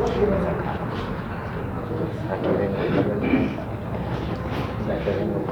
Aquí vengo. Aquí vengo.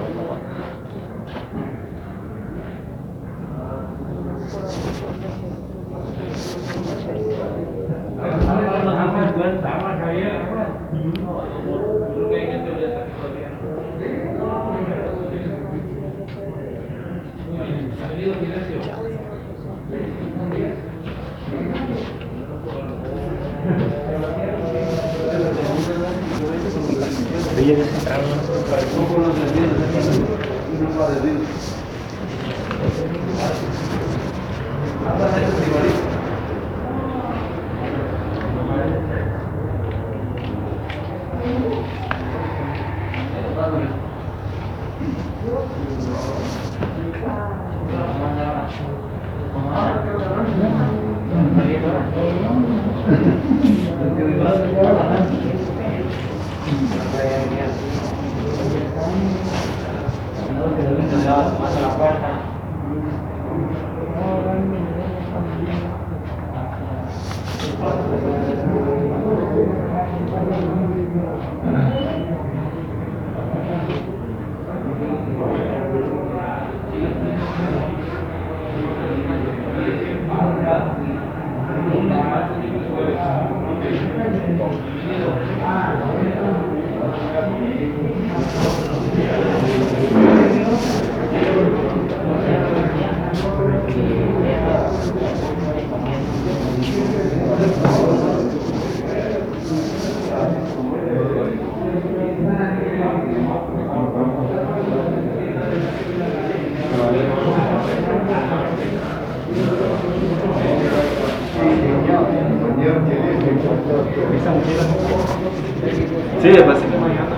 Sí, ya pasé mañana.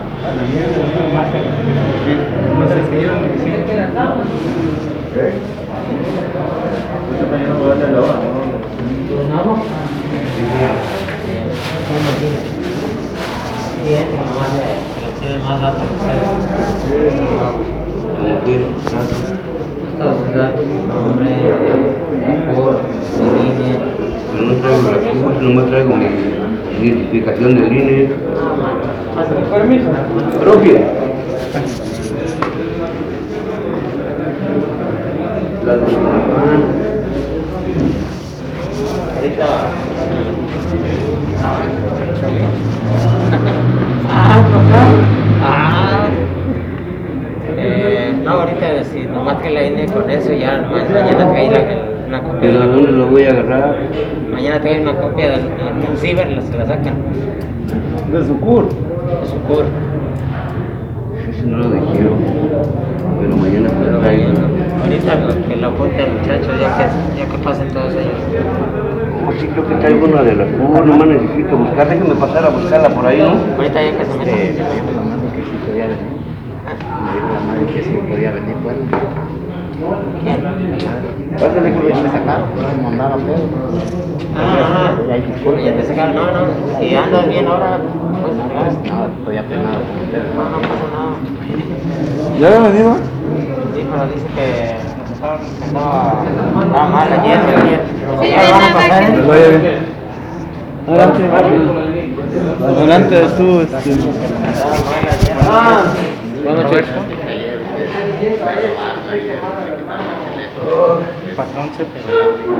No sé si yo no me traigo mi identificación del INE. permiso Propio. No, ahorita sí, nomás que la INE con eso ya mañana trae una copia. ¿De dónde lo voy a agarrar? Mañana trae una copia del ciber, se la sacan. de su CUR. De su CUR. Eso no lo dijeron. Pero mañana me lo traigo. Ahorita que lo apunte el muchacho ya que pasen todos ellos. Oh, sí, creo que traigo una de la CUR. Nomás necesito buscar. Déjame pasar a buscarla por ahí, ¿no? Ahorita ya que se mete. Me dijo la madre que sí podía venir. Me dijo la madre que sí podía venir, bueno. Pásale, Ya me sacaron, pero me mandaba pedo. Ya hay disculpas. Ya te sacaron, no, si andas bien ahora, pues No, estoy apenado con ustedes. no pasa nada. ¿Ya había venido? Sí, pero dice que estaba mal ayer. Sí, ya van a pasar, Les vaya bien. Adelante, adelante tú. Buenas noches. Patrón se pegó.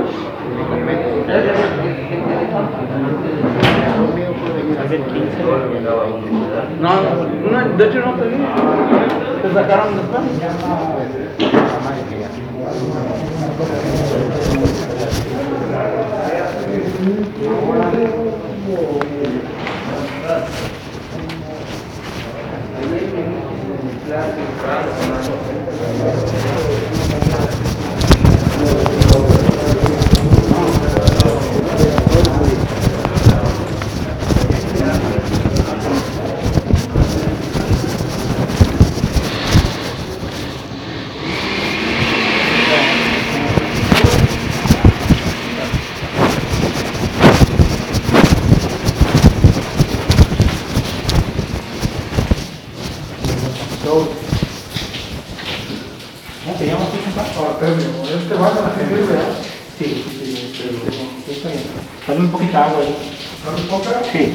No, de hecho no te vi. ¿Te sacaron después? ¿Cómo te llamas tú, compa? Este va a la gente, ¿verdad? Sí, pero... Dale un poquito de agua ahí. Sí.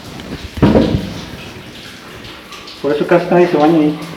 Por eso casi nadie se baña ahí.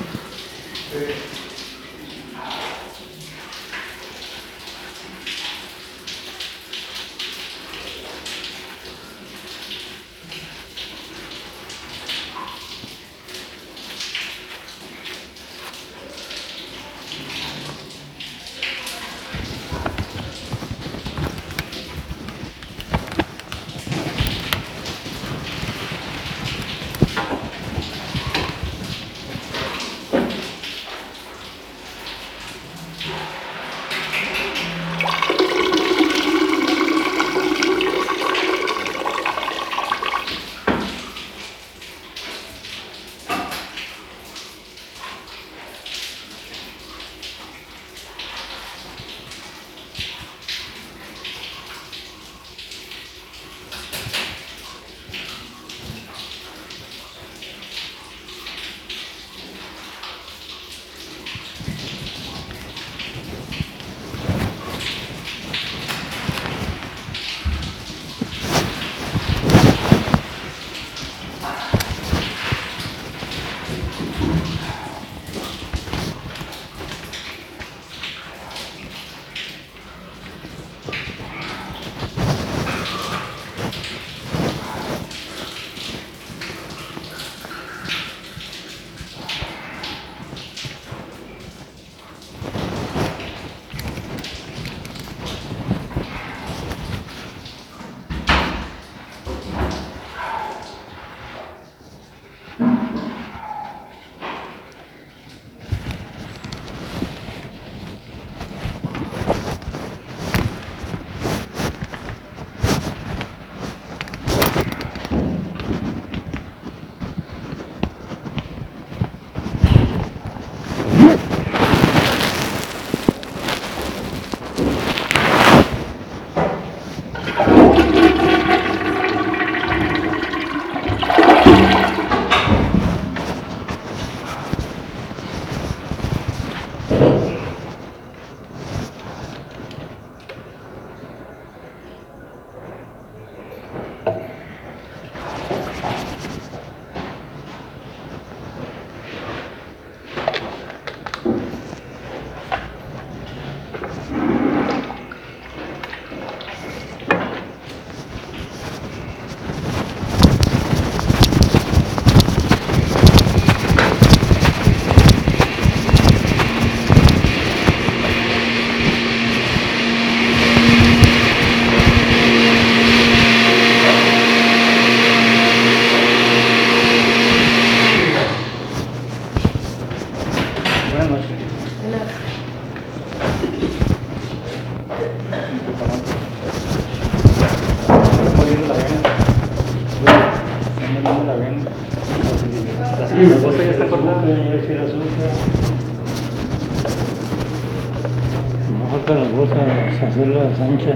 Mejor que las bolsas hacerlas anchas.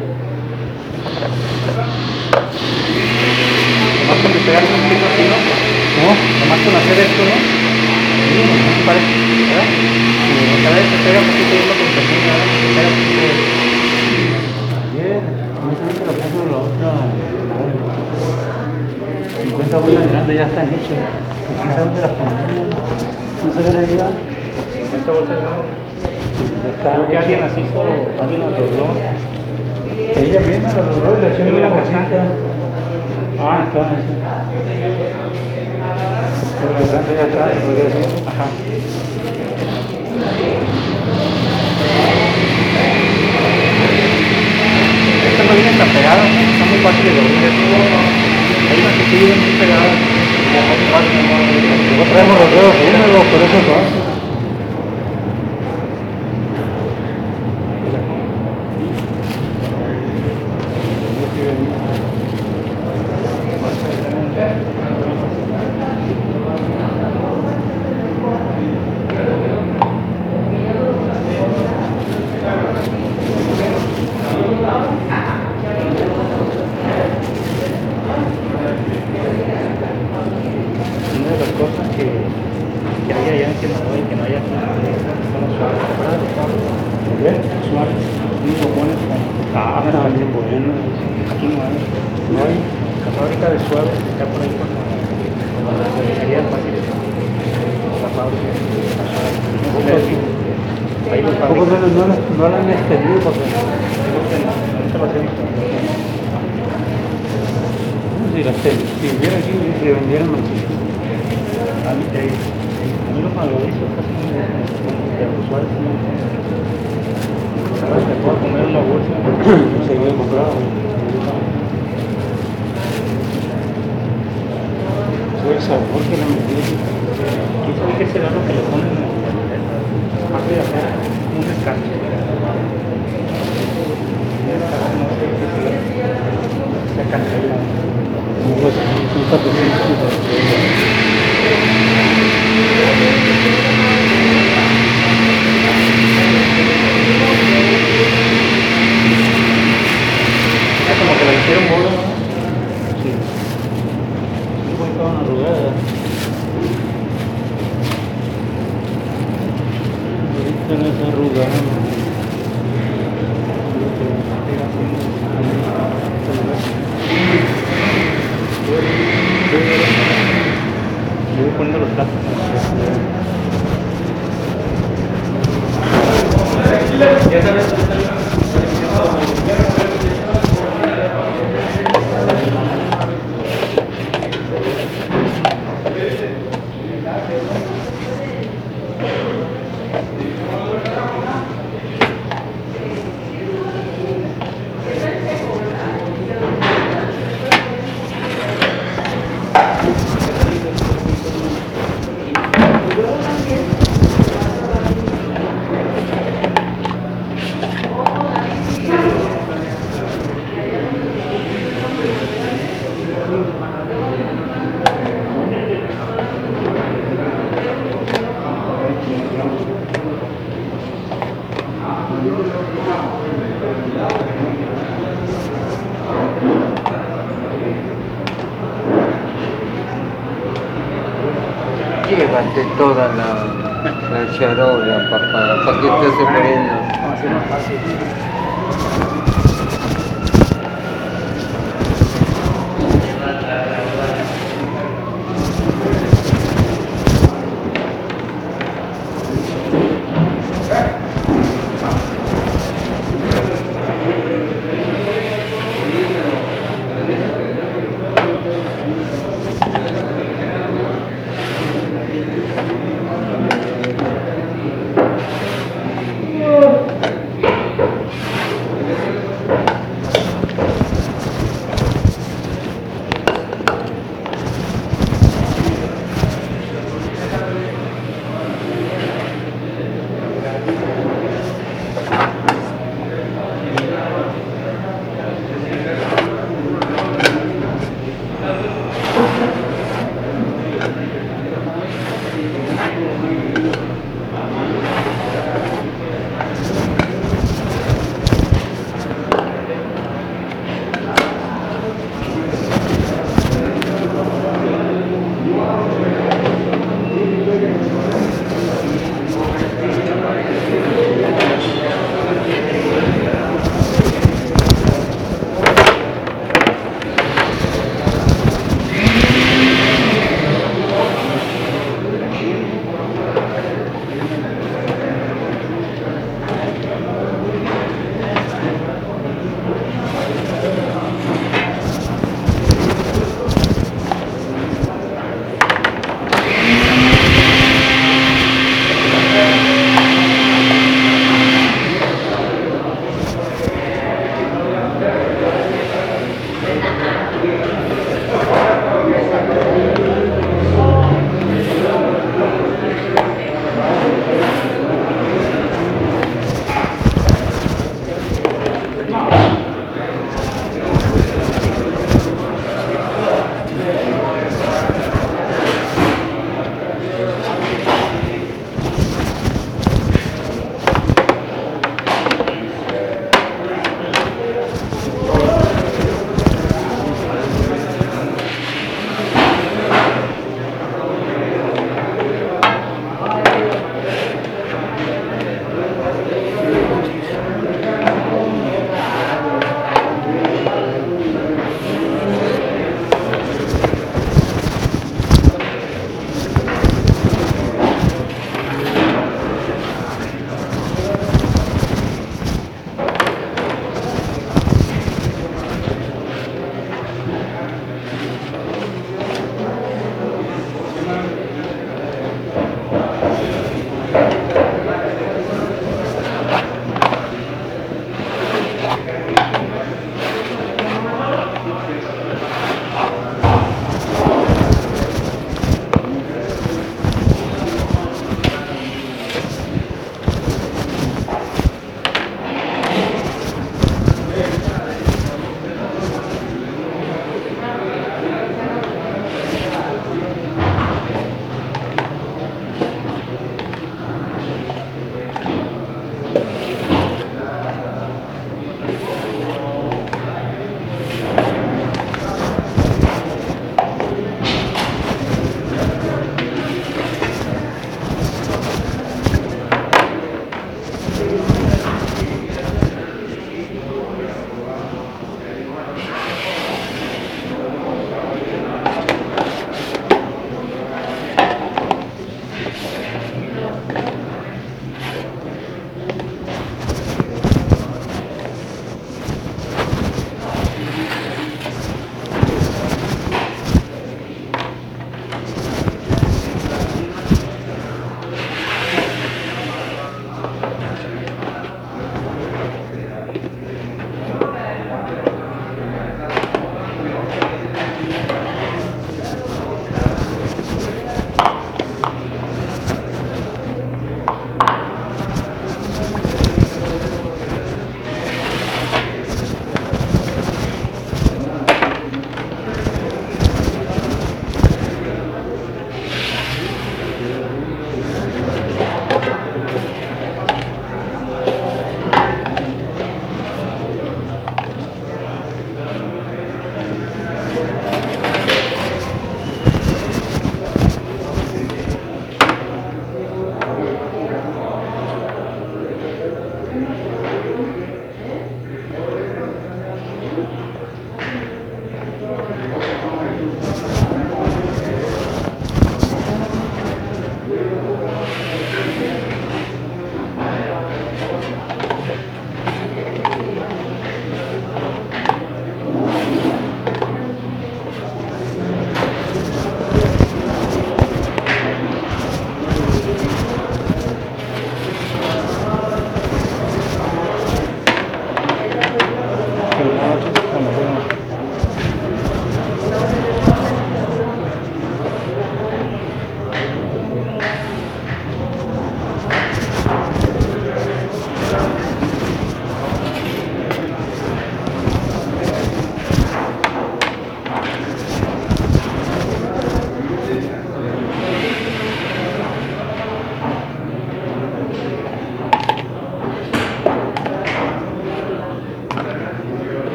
Nomás con despegar un poquito así, ¿no? ¿No? Nomás con hacer esto, ¿no? Sí, no parece, ¿verdad? Cada vez se pega un poquito uno con presión, ¿verdad? Se pega un poquito. Ayer, no sé si lo puso la otra. 50 bolsas grandes ya están hechas. ¿Quién sabe dónde las ponemos? No se ven ahí, ¿verdad? 50 bolsas grandes. Creo que alguien las hizo, alguien las dobló. Ella misma lo logró y le echó Yo una la bolsita. Ah, está. Pero la grande ya está, podría decir. Ajá. Estas no vienen tan pegadas, ¿no? Están muy fáciles de doblar. Hay unas que sí vienen muy pegadas. Nosotros traemos los dedos húmedos, por eso pasa. Una de las cosas que hay allá en Sinaloa suave, está por ahí con la cervecería fácil. La fábrica. Ahí los ¿Cómo no lo han extendido? Porque si hubiera aquí, se vendieran muchísimo. A mí lo malodizo casi de usual. Sabes que puedo comer en la bolsa. Se había comprado. Fue el sabor que le metí. ¿Quién sabe qué será lo que le ponen en aparte de hacer un descanso? No sé qué será. Se cancela. Pues, un cafecito. Es como que la hicieron boda, ¿no? Sí. Igual estaban arrugadas. Ahorita no es arrugada. Yo voy poniendo los platos. Llévate toda la charola, papá, para que estés poniendo. Vamos a hacer más fácil.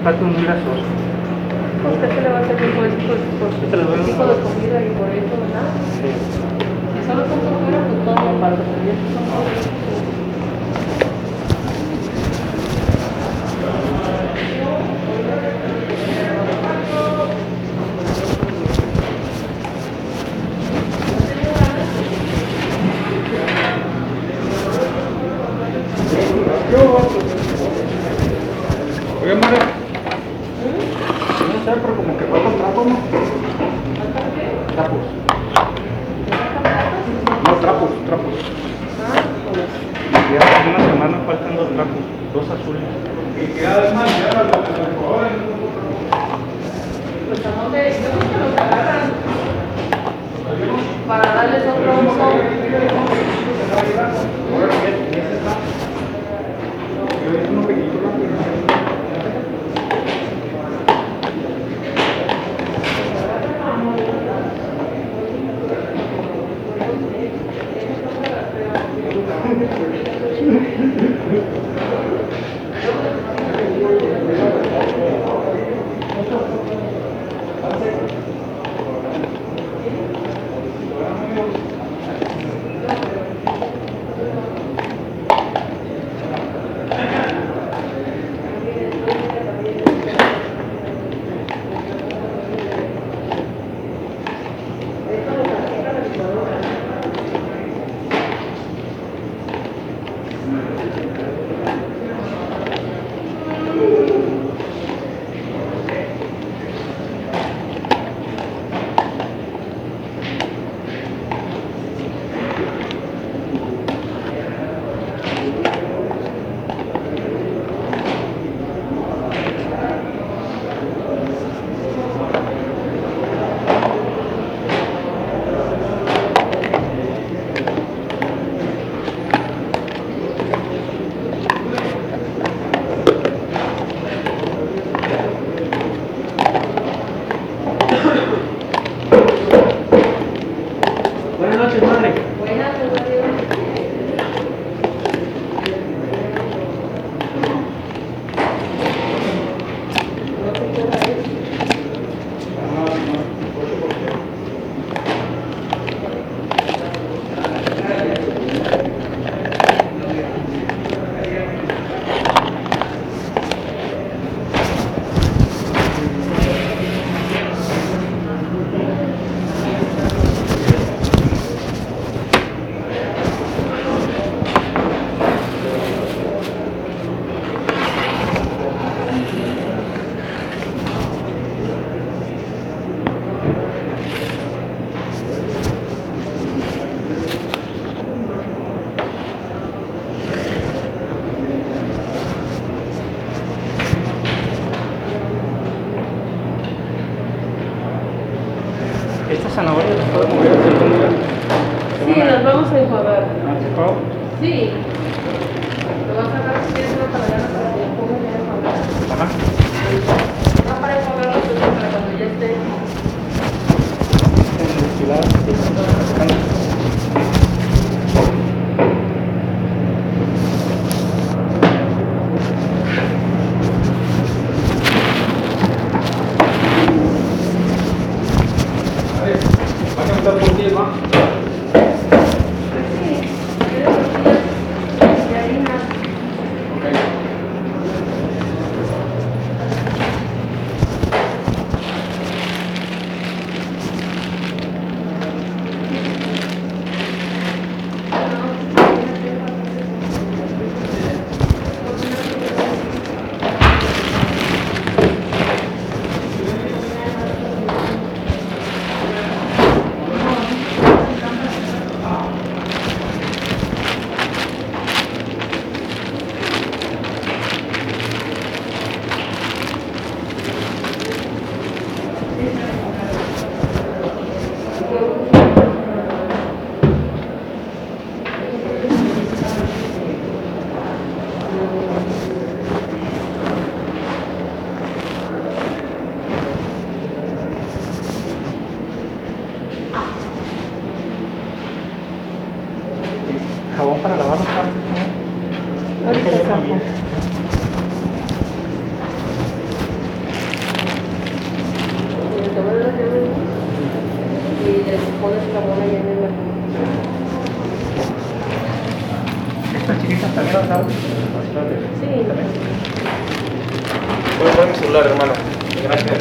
plato muy grasoso. ¿Usted qué le va a hacer después? Por Yo te lo doy el tipo de comida y por eso, ¿verdad? Sí. Si solo son por fuera, pues todo para los proyectos son por Oye, María. No sé, pero como que fue con trapos, ¿no? Trapos. No, trapos. Ya hace una semana faltan 2 trapos, 2 azules. pues a dónde, yo creo que los agarran para darles otro uso. Buenas noches, madre. Buenas, Rodrigo. Estas zanahorias las puedo mover hacia algún lugar. Sí, las vamos a enjuagar. ¿Hacia todo? Sí. Lo vas a sacar si quieres una para allá, para que lo pongas ya enjuagar. Ajá. No para enjuagarlo, sino para cuando ya esté. Jabón para lavar los trastes, ¿no? Ahorita saco. las chiquitas también las sabes. Sí. Voy a poner mi celular, hermano. Gracias.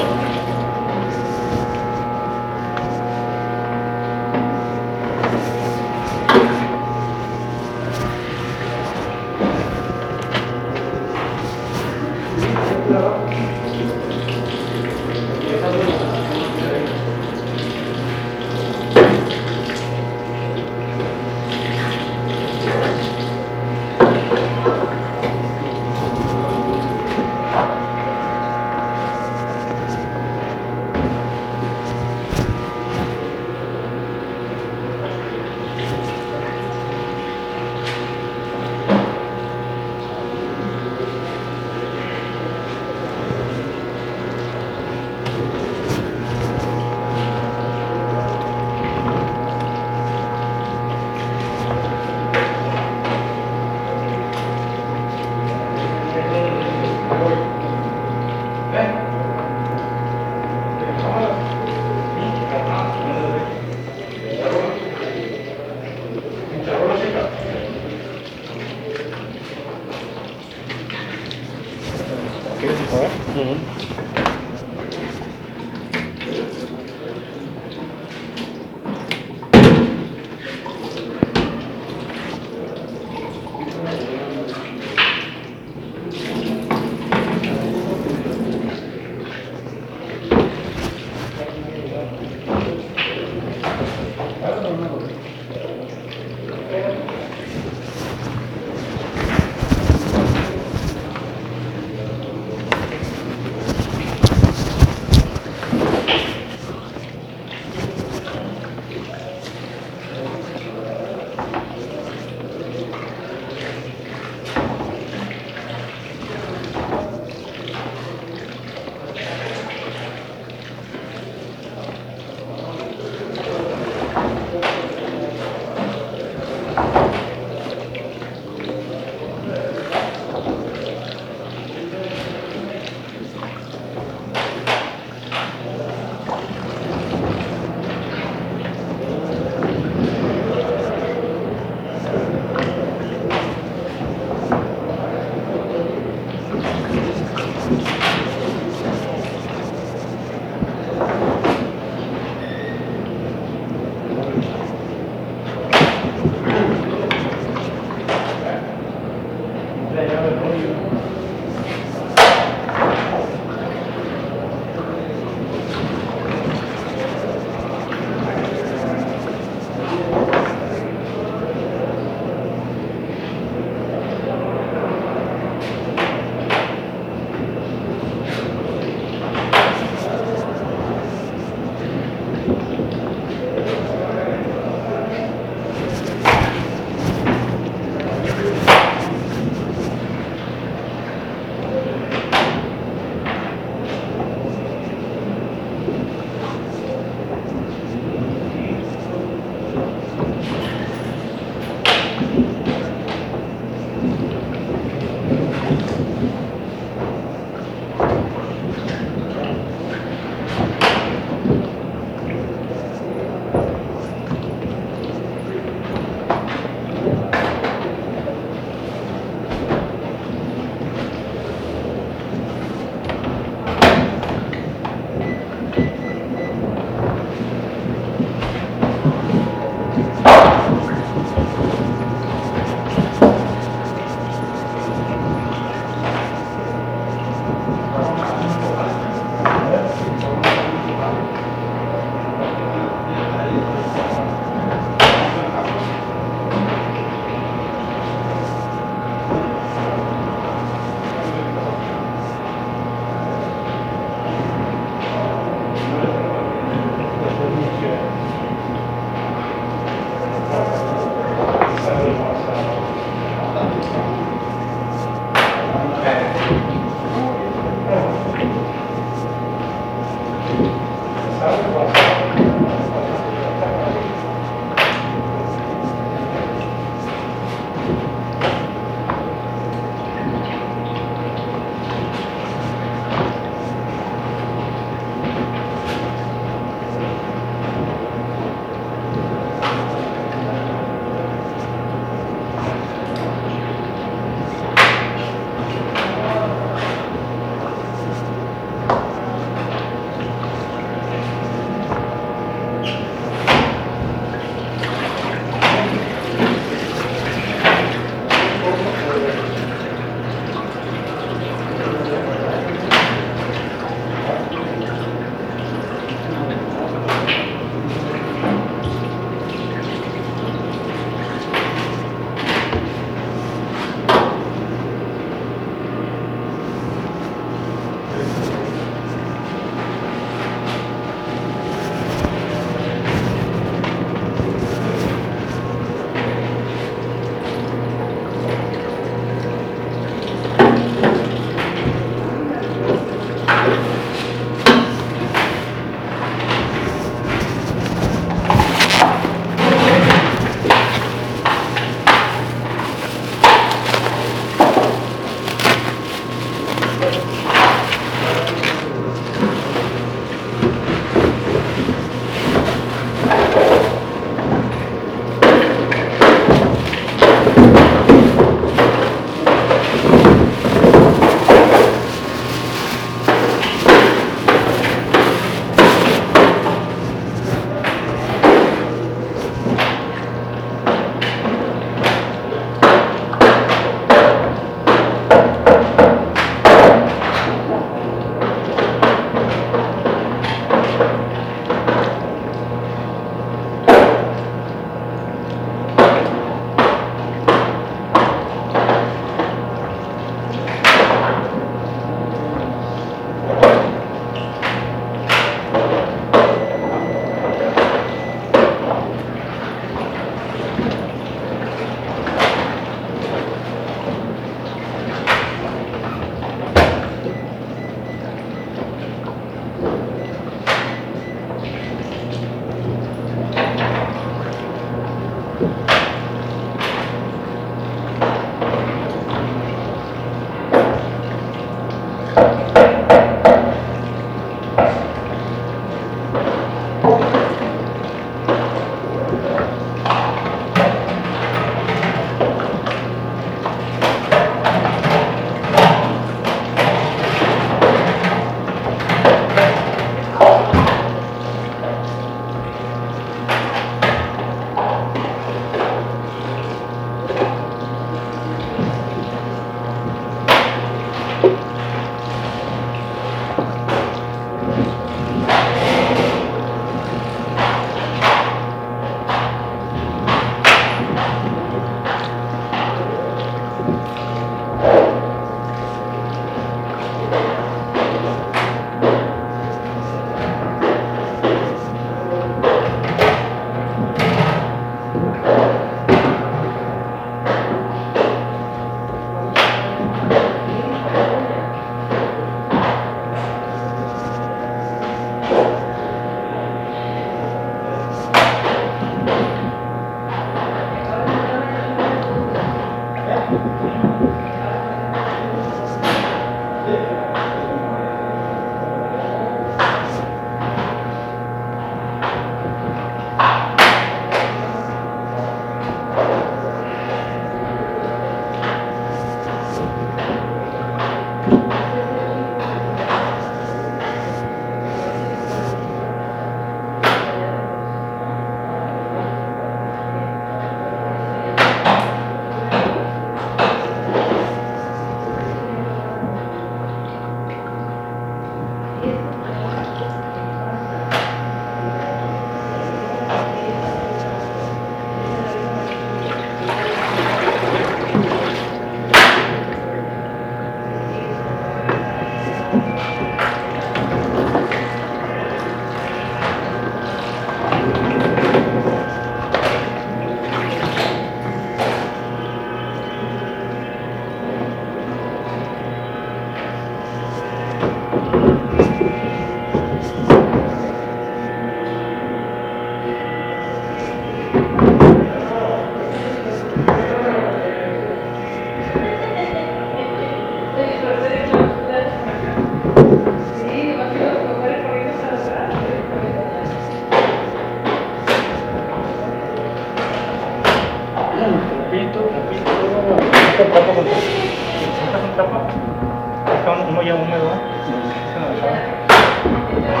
el trapo con trapo. ¿Necesitas un trapo? Está uno ya húmedo, ¿eh? Se me acaba.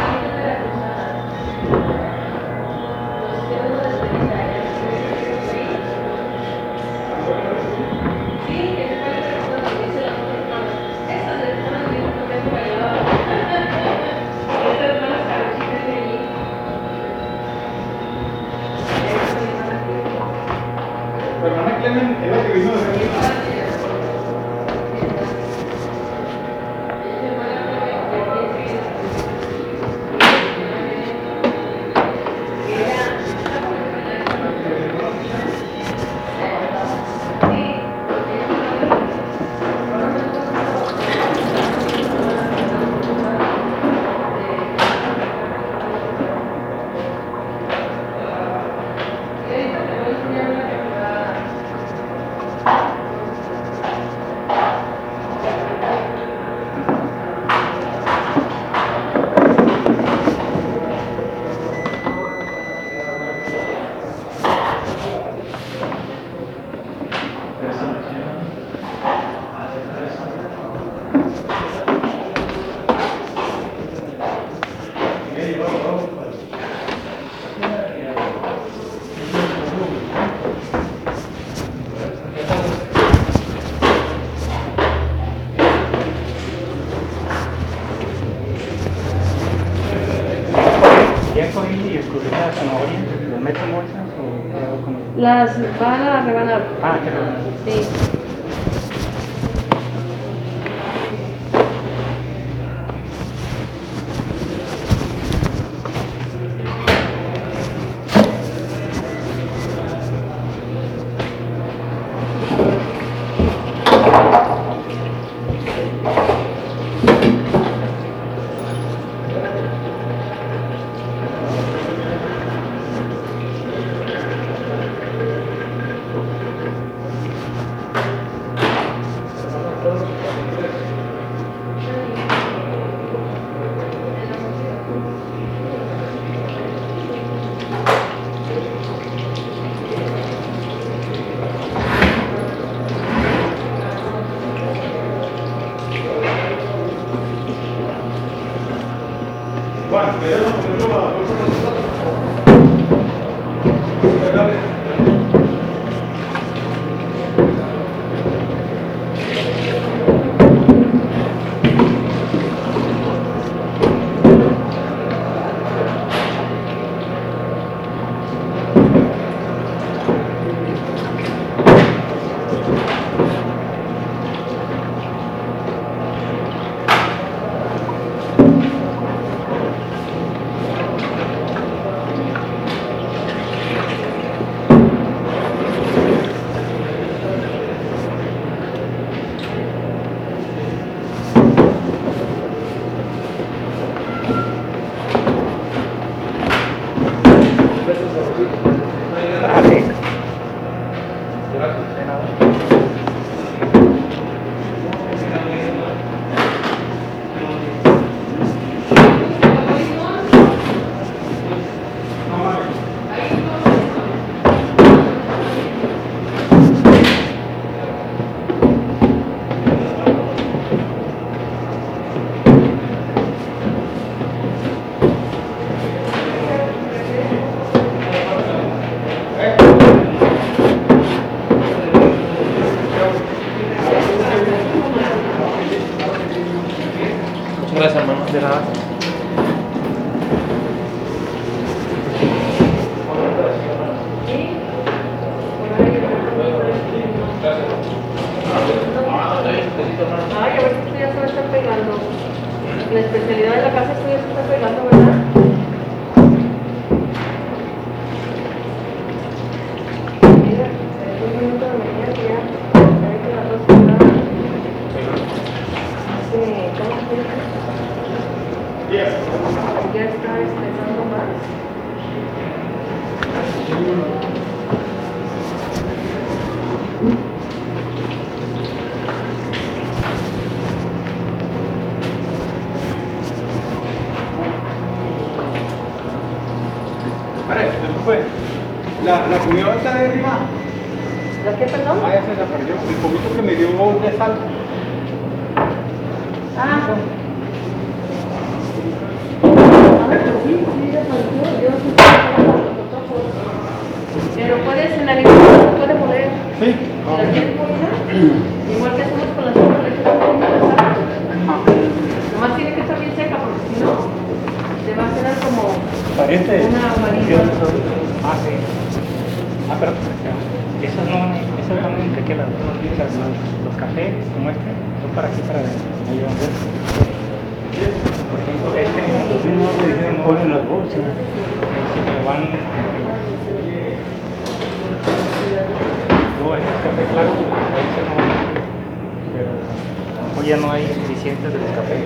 Hermana Clemen es la que vino de Berlín. ¿Ya cogí y escurrí la zanahoria? ¿Lo meto en bolsas o qué hago con eso? Las van a rebanar. Ah, qué raro. Sí. Juan, ¿me das ponerlo a la bolsa de los datos? Ah, sí. De nada. Muchas gracias, hermano. De nada. Ay, a ver si esto ya se va a estar pegando. La especialidad de la casa esto ya se está pegando, ¿verdad? Mira, es un minuto de mañana que ya ve que las dos están. ¿Cómo se dice? Ya está estresando más. Vale, ¿eso fue? ¿La comida está de arriba? ¿La qué, perdón? Ah, esa se la perdió. El poquito que me dio de sal. Ah. Pero sí, desapareció. Yo no sé si pero puedes, en la licuadora se puede moler. Sí. Si la quieres moler, igual que hacemos con la sopa, le echamos un poquito de sal. Nomás tiene que estar bien seca porque si no, te va a quedar como una amarilla. Ah, sí. Ah, pero esas no entre que los cafés como este son para aquí, para ahí vamos a ver. Por ejemplo, este Ponen las bolsas. si me van luego este café claro, ahí se no van, pero hoy ya no hay suficientes de los cafés.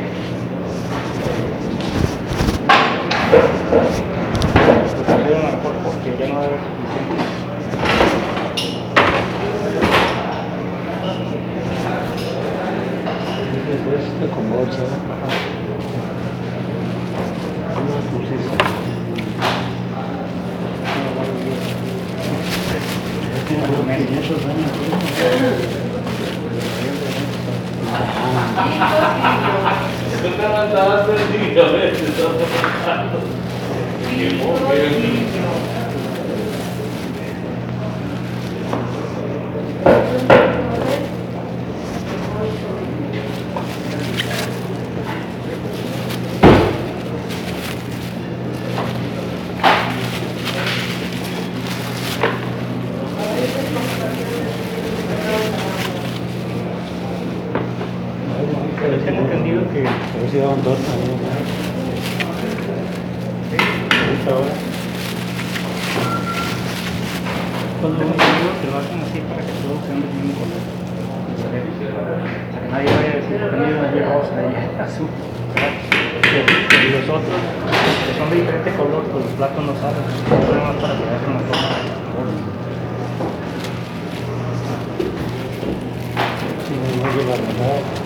Los cafés a lo mejor porque ya no va a haber suficientes. Con bolsa. Pues eso. Tiene como 500 años. Pero tengo entendido que A ver si daban dos también. esta hora. Tengo entendido que lo hacen así para que todos sean del mismo color. Para que nadie vaya a decir que yo no rosa y azul. Y los otros que son de diferente color, pues los platos no salen. Son más para que hagan una forma. Si no lleva nada.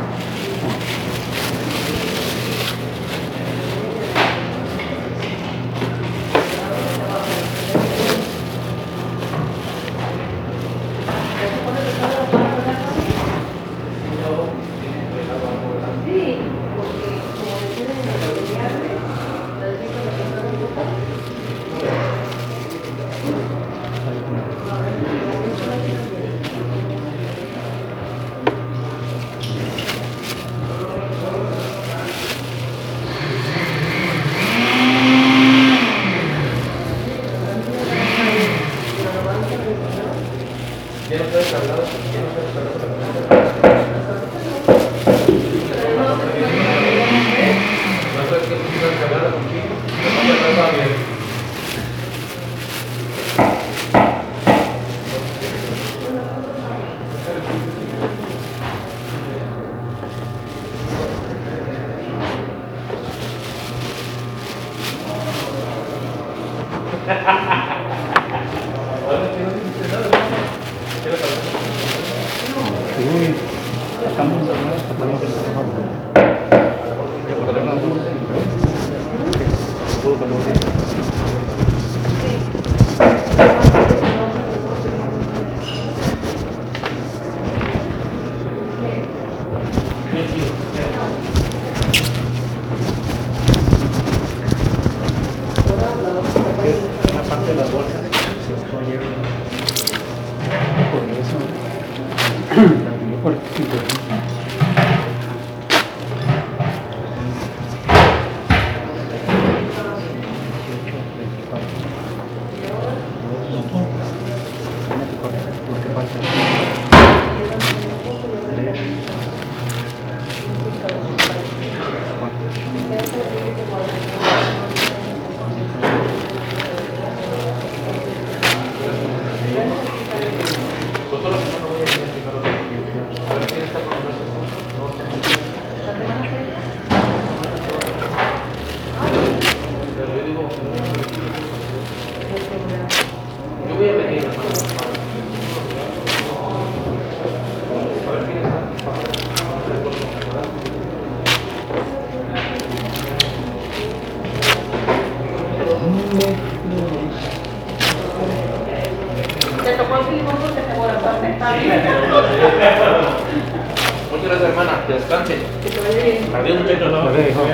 Sí, porque como le tienen la Una parte de las bolsas se usó ayer. Por eso. Porque sí, ¿Te tocó el limón porque te está bien. Muchas gracias, hermana. Que descansen. Que te vaya bien. Adiós, muchachos. No sé, hijo.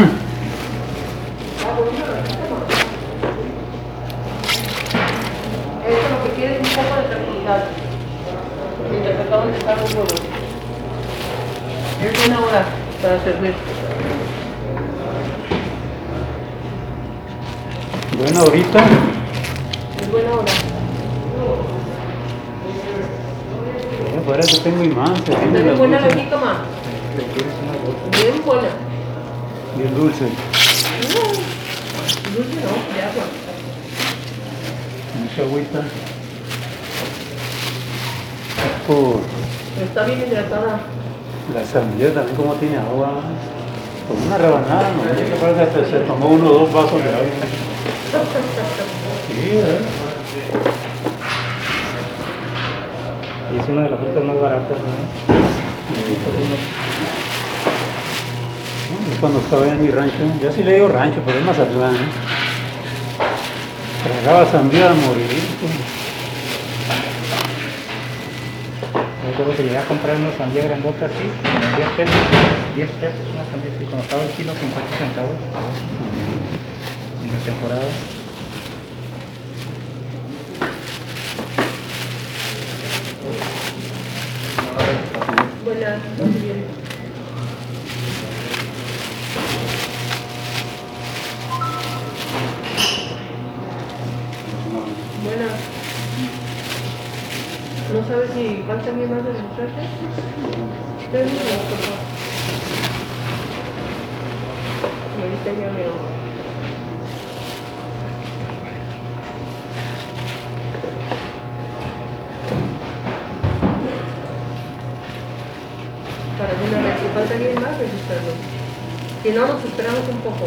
Esto lo que quiere es un poco de tranquilidad. Mientras acaban de estar los huevos. Es buena hora para servir. Bueno, ahorita. Es buena hora. Por eso tengo imán. Se Está viene bien la buena la dulce. jícama. ¿Le quieres una gota? Bien buena. Bien dulce. Dulce no, de agua. Mucha agüita. Por Está bien hidratada. la sandía también como tiene agua. Con una rebanada, no sé qué pasa, que se tomó 1 o 2 vasos de agua. Sí, Y es una de las frutas más baratas, ¿no? Yo cuando estaba en mi rancho, yo sí le digo rancho, pero es Mazatlán, ¿eh? Tragaba sandía a morir. Yo creo que llegué a comprar una sandía grandota así, 10 pesos, 10 pesos, una sandía así, cuando estaba el kilo 50 centavos, en la temporada. Buena, muy bien. Buena. ¿No sabes si falta alguien más de registrarse? Ustedes no, por favor. Y ahorita ya veo. Para de una vez, si falta alguien más, registrarlo. Si no, nos esperamos un poco.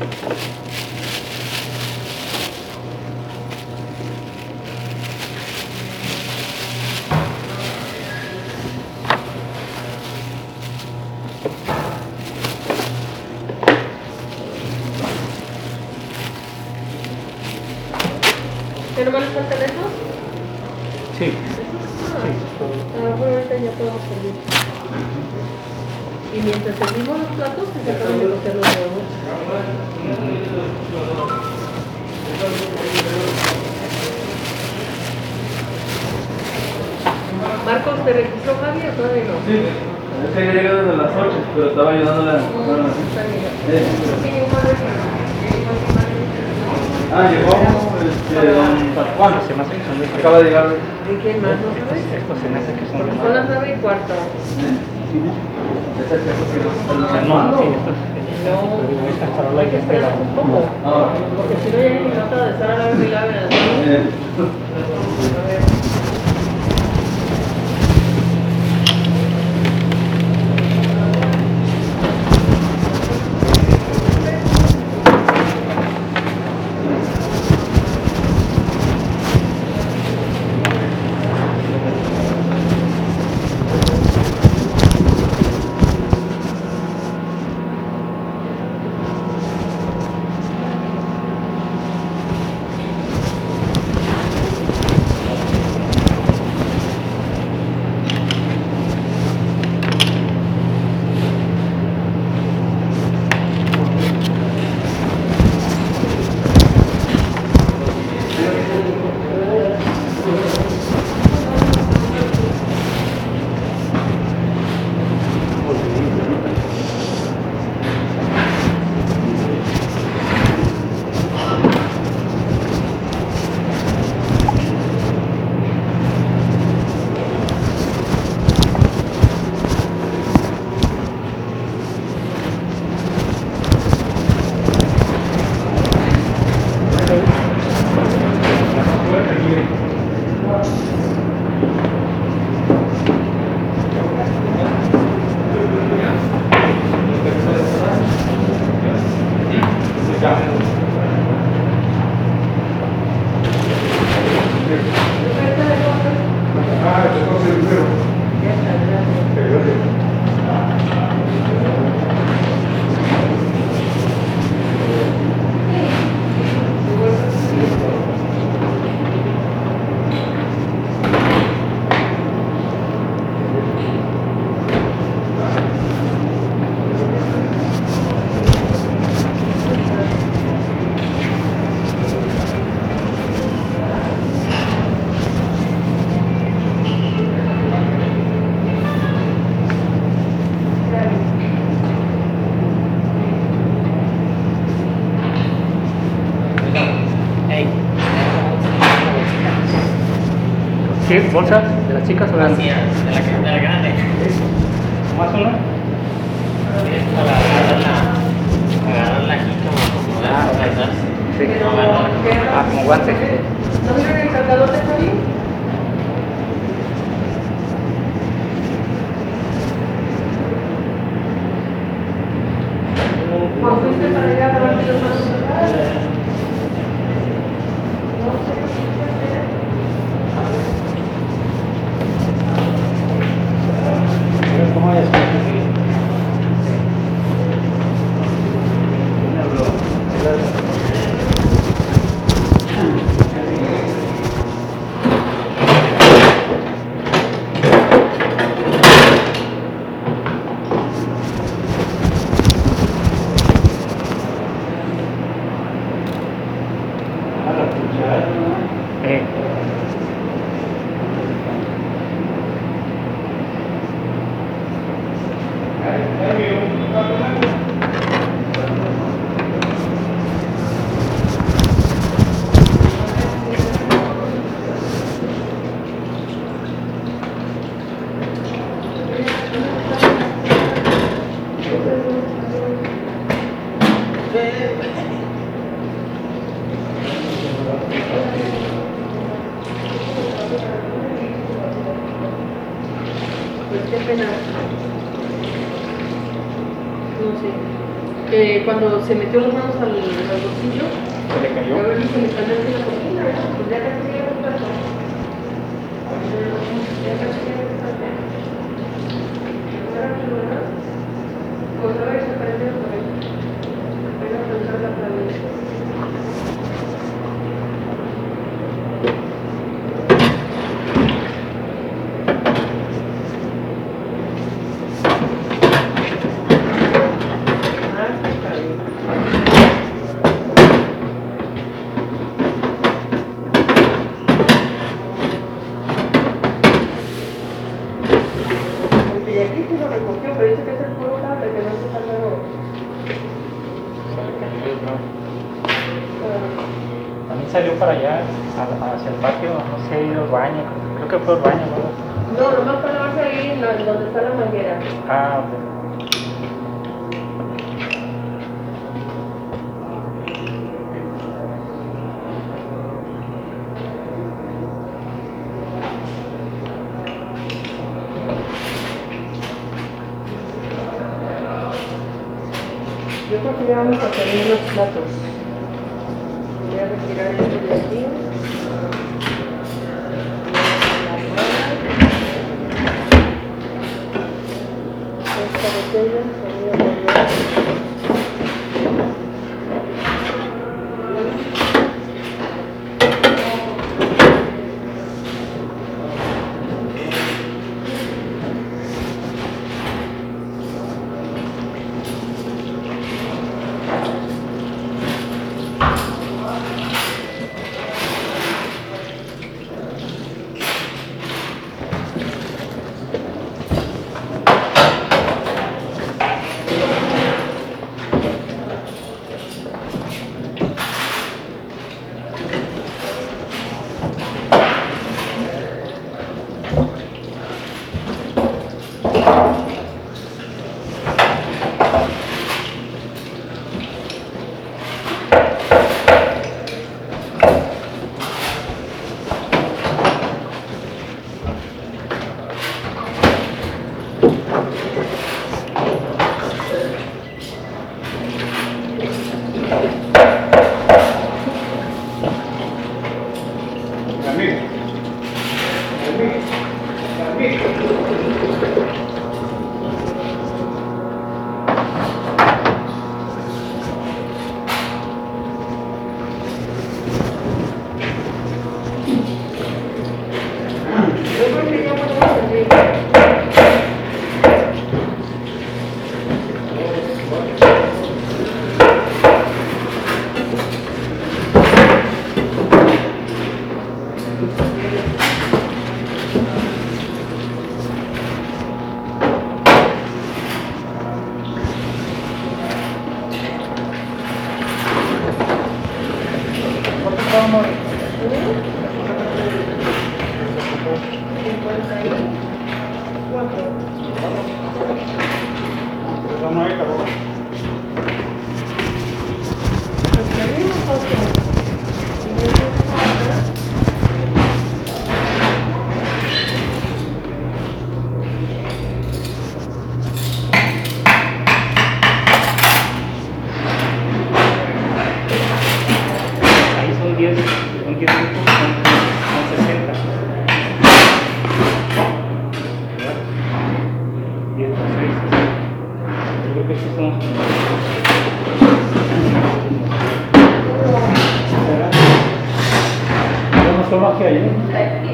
¿Qué nomás les faltan esos? Sí. Ah, bueno, ahorita ya podemos servir. Y mientras servimos los platos, se acaban de cocer los huevos. Marcos, ¿te registró Javi o todavía no? Sí, es que llegué desde las 8, pero estaba ayudándole a... Está bien. Sí, igual llegó don Pascual. Se me hace que son de Acaba de llegar. ¿Y quién más? ¿No sabes? Estos se me hace que son de Porque son las 9:15. No, sí, estos. No, Esta farola hay que esperar esperar. un poco. Porque si no, ya ni trata de estar a la hora y la hora. A ver. ¿Qué? ¿Bolsas? ¿De las chicas o de las Vacía, de la grande. más una? Para agarrar la jícama, acomodar, Sí. Pero, No, no, ¿qué? Ah, como guante. ¿No miran el cargador de Javi? ¿O fuiste para allá a lavarte las manos? No sé. ¿Cómo es? Eh. Pues qué pena. No sé. Cuando se metió las manos al bolsillo, ¿Se le cayó? a ver si se me cayó en la cocina, ¿verdad? Pues ya casi llega el plato. Ya casi llega el plato. Pues a ver, se parece por ahí. Voy a pensar la cabeza. Y aquí sí lo recogió, pero dice que es el puro cable, que no se está dando. También salió para allá, hacia el patio, no sé, ir al baño, creo que fue al baño, ¿no? No, nomás para lavarse ahí donde está la manguera. Ah, ok. Yo creo que ya vamos a tener unos platos. Voy a retirar esto de aquí. Esta botella se voy a poner.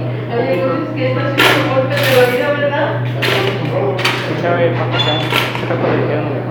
Oye, ¿cómo es que estás haciendo golpes de la vida, verdad? Sí sabe cuánto está colegiando.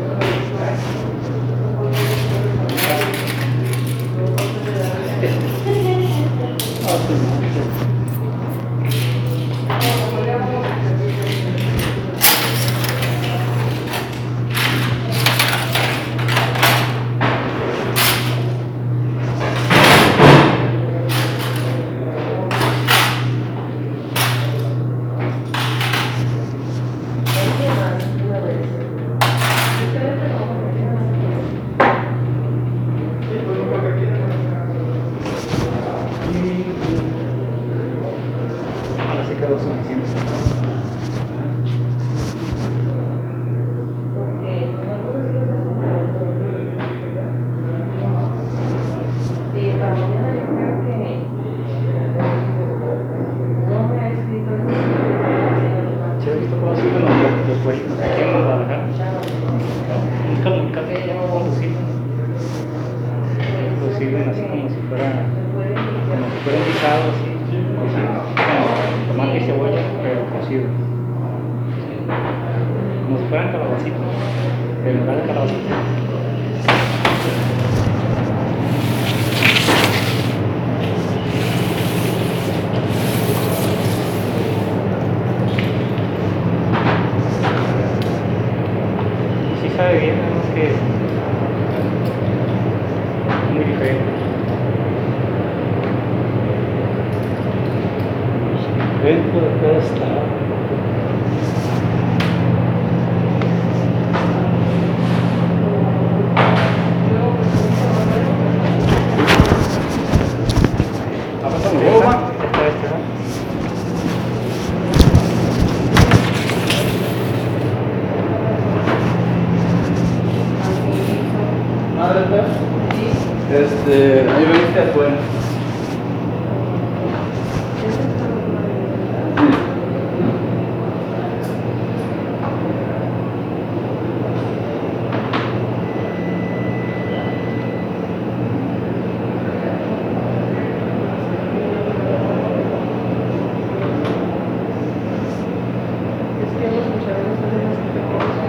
Ahora sí quedó suficiente. Sí, para mañana yo creo que no me ha escrito ¿Se ha visto cómo siguen los güeyes aquí en Guadalajara? Un comunicante lo siguen así como si fuera un guisado así, con tomate y cebolla, pero cocido. Como si fueran calabacitos, pero en lugar de calabacitos. Sí sabe bien, ¿no? Que es muy diferente. Dentro de cada estado. Ahí veniste afuera. Es que hemos escuchado los temas que tenemos.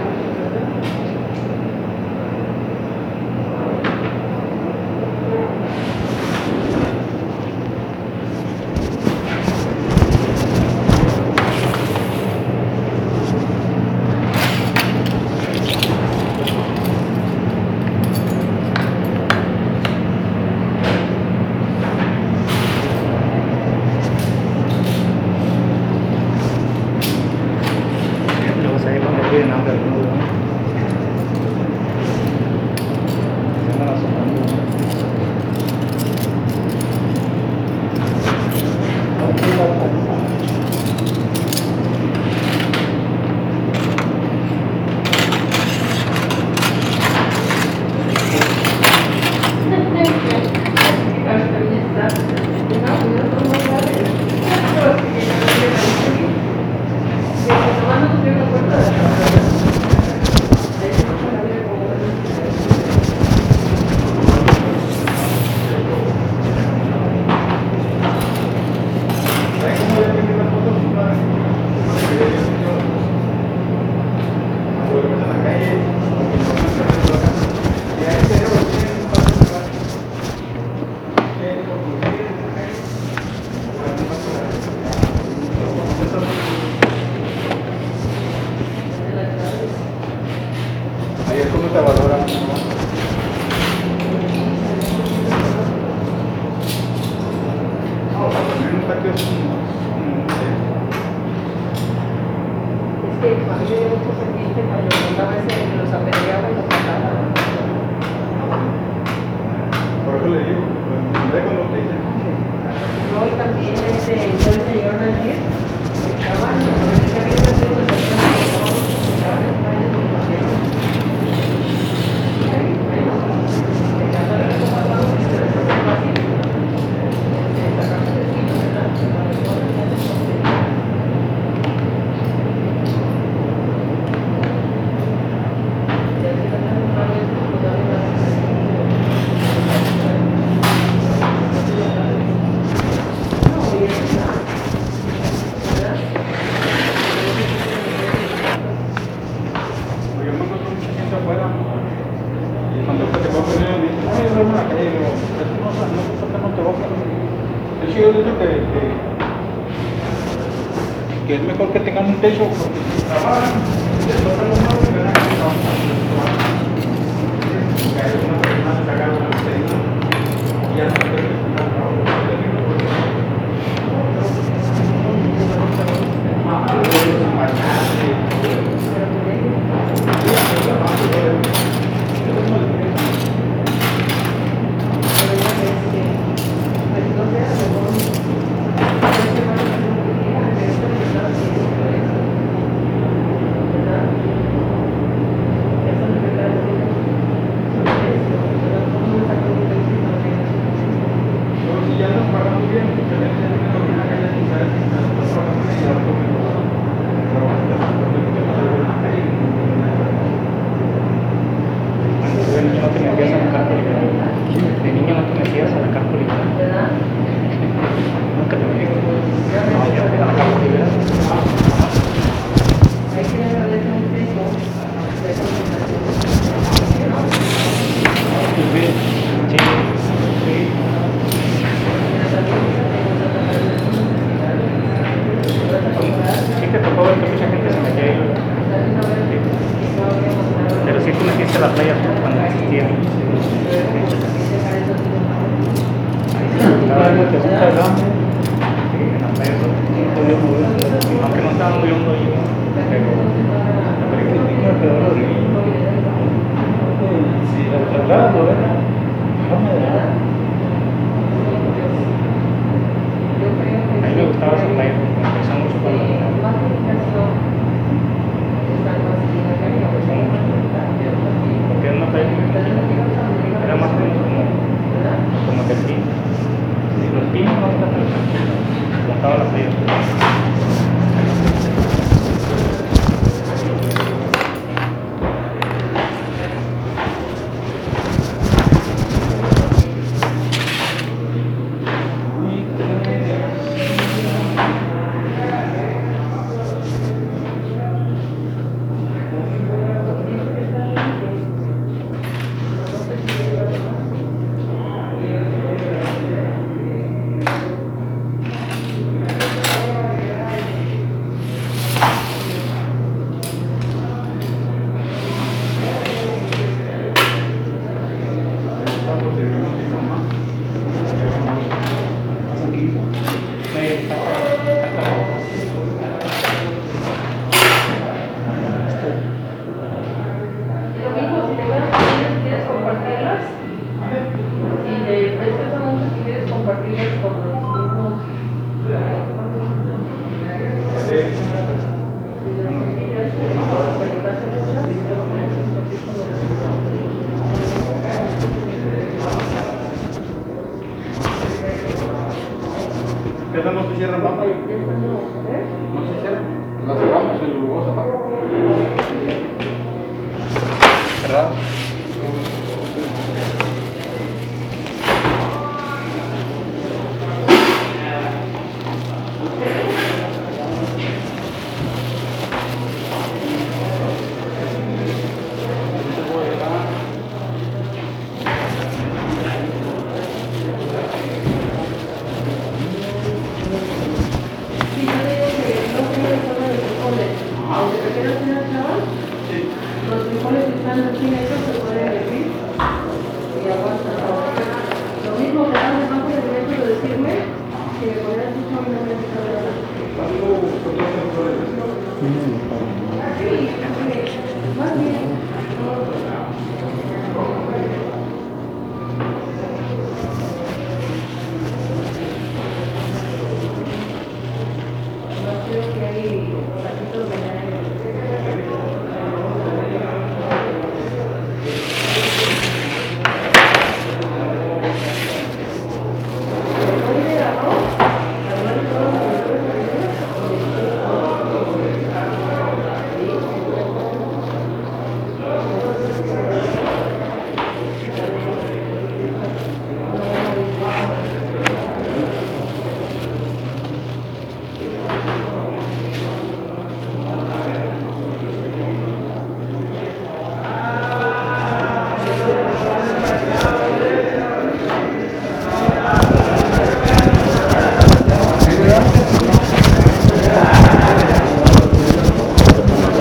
Luego se ve cuando piden hambre algunos, ¿no? Se andan asomando, ¿no? Ayer, ¿cómo te valoran? No, también un taquio es Es que a mí me dio mucho pendiente cuando contaba ese, los apedreaba y los mataba. por eso le digo, pues, me con lo que dicen. No, y también yo le llegaron a decir, estaban, que había sido de personas que estaban en baños de invasión. No, porque es mejor que tengan un techo, porque si trabajan,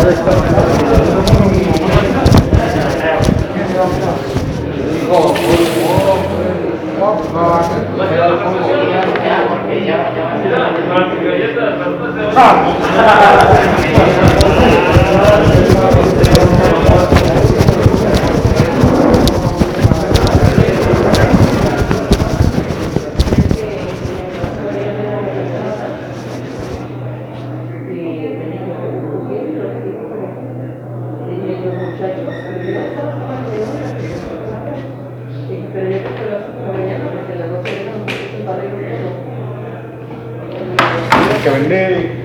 Que vende.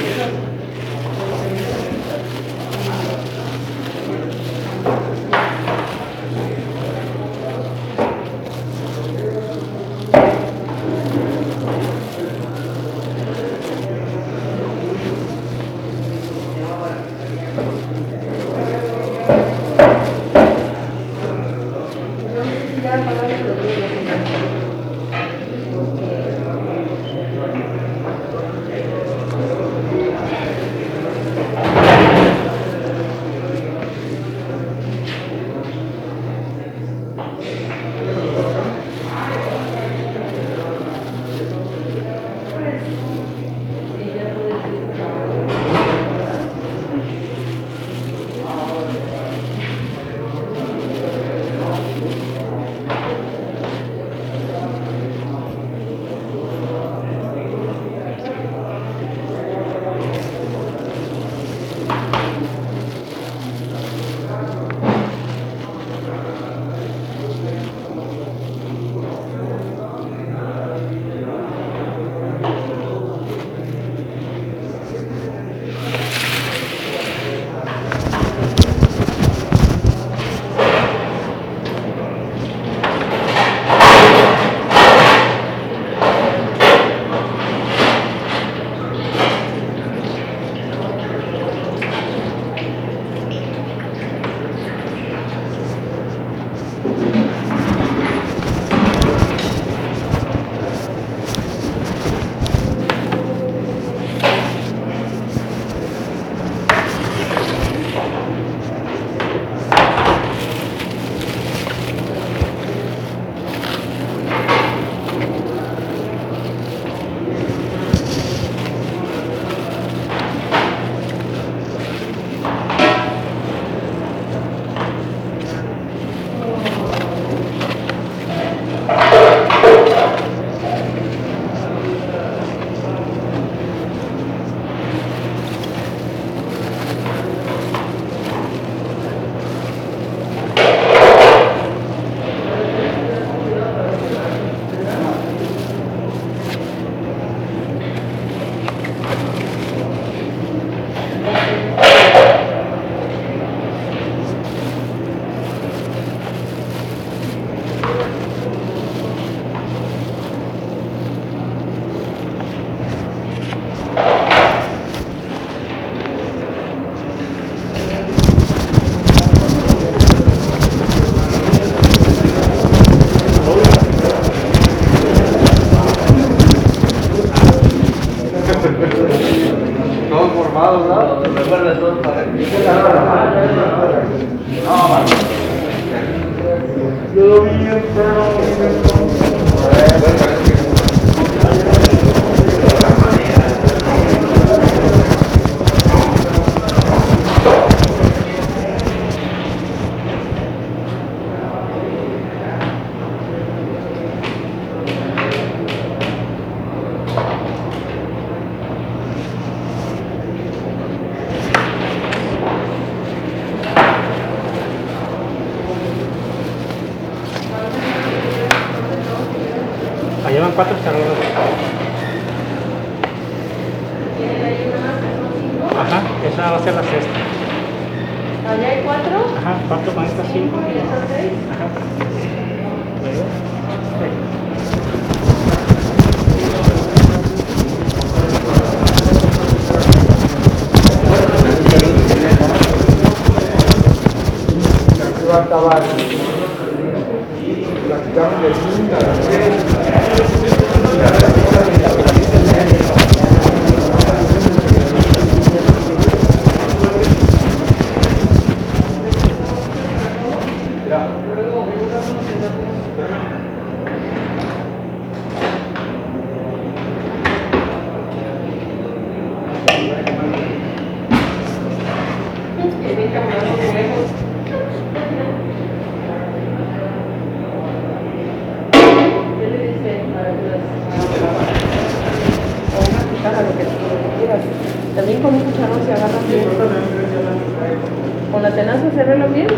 Allá van 4 escalones. Ajá, esa va a ser la sexta. Allá hay 4. Ajá, ¿cuánto con estas 5? Y estas 6. Ajá. Va a acabar. La quitaron de 5 a las 6. lo que tú quieras. También con un cucharón se agarra bien. Con la tenaza se arregla bien.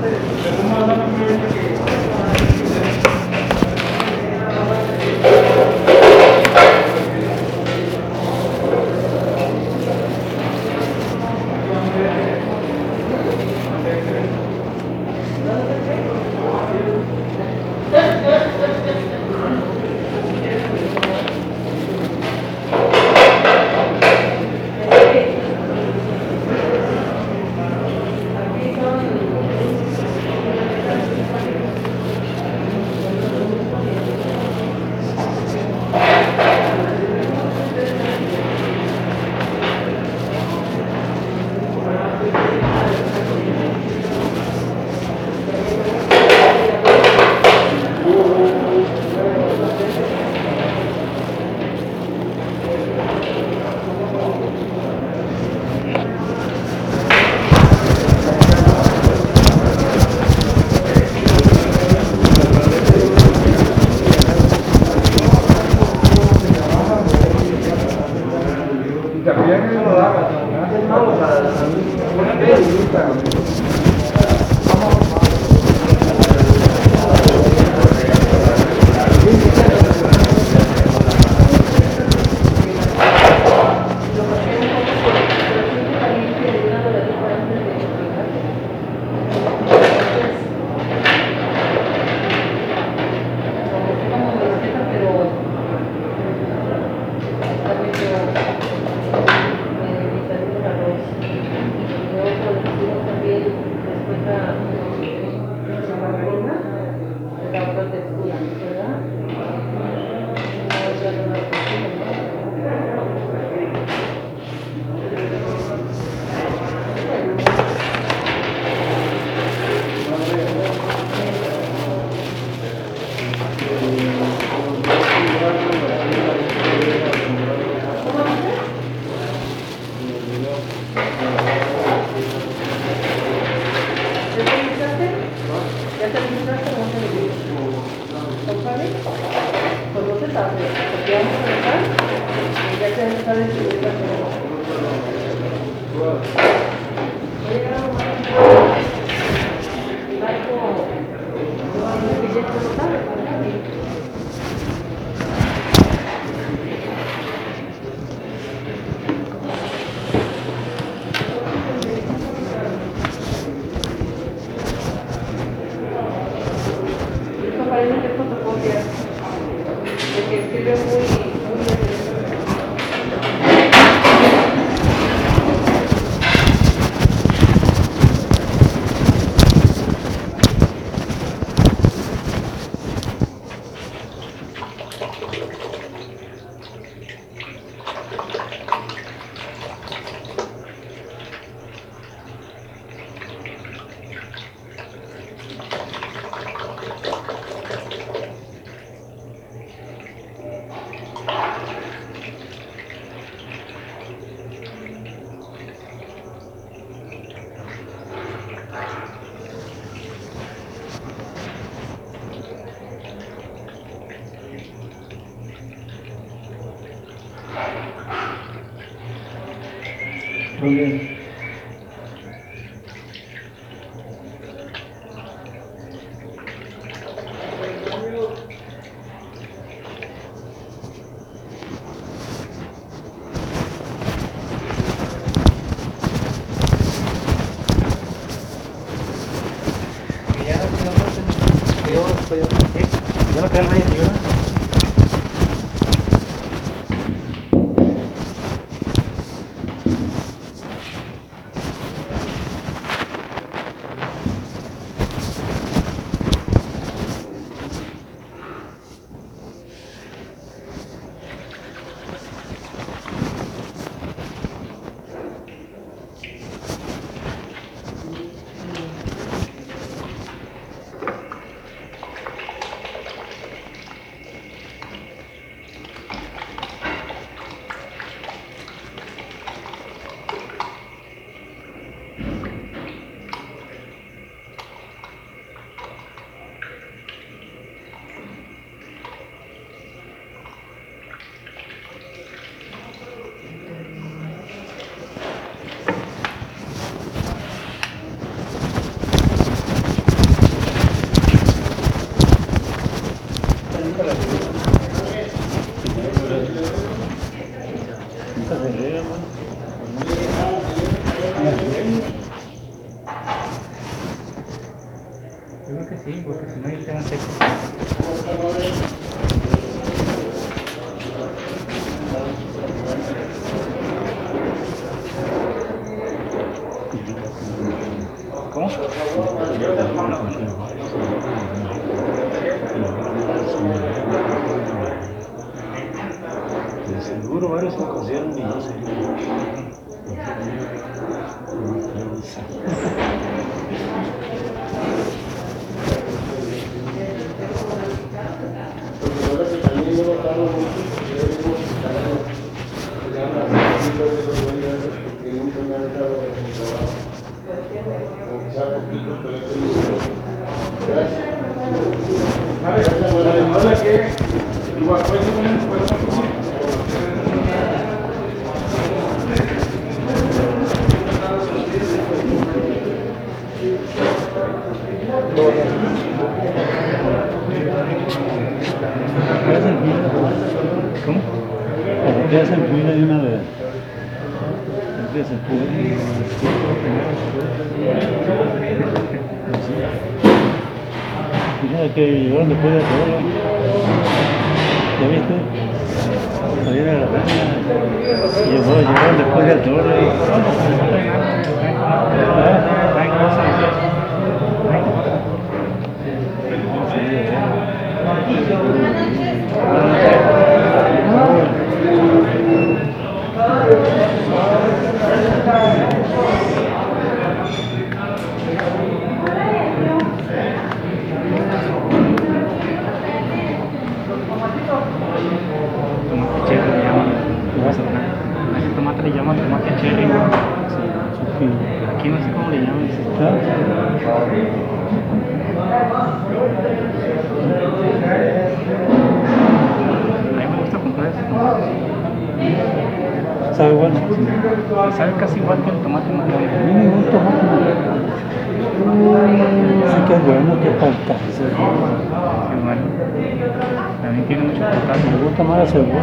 Muy bien. Ya no queda nadie aquí, ¿verdad? riega, man. Yo creo que sí, porque si no ya quedan secos. ¿Cómo? De seguro varios se cosieron y no sé. ¿Cómo? Empieza en fila de una vez. Empieza en fila. Mira que llegaron después de todo. ¿Ya viste? Salieron a la rana. Llegaron después de todo. Tomate cherry le llaman. A ese tomate le llaman tomate cherry. Aquí no sé cómo le llaman. A mí me gusta comprar ese tomate. ¿Sabe bueno? Sabe casi igual que el tomate normal. A mí me gusta más. Sí que es bueno que para el cáncer. Qué bueno. También tiene mucho potasio. Me gusta más la cebolla.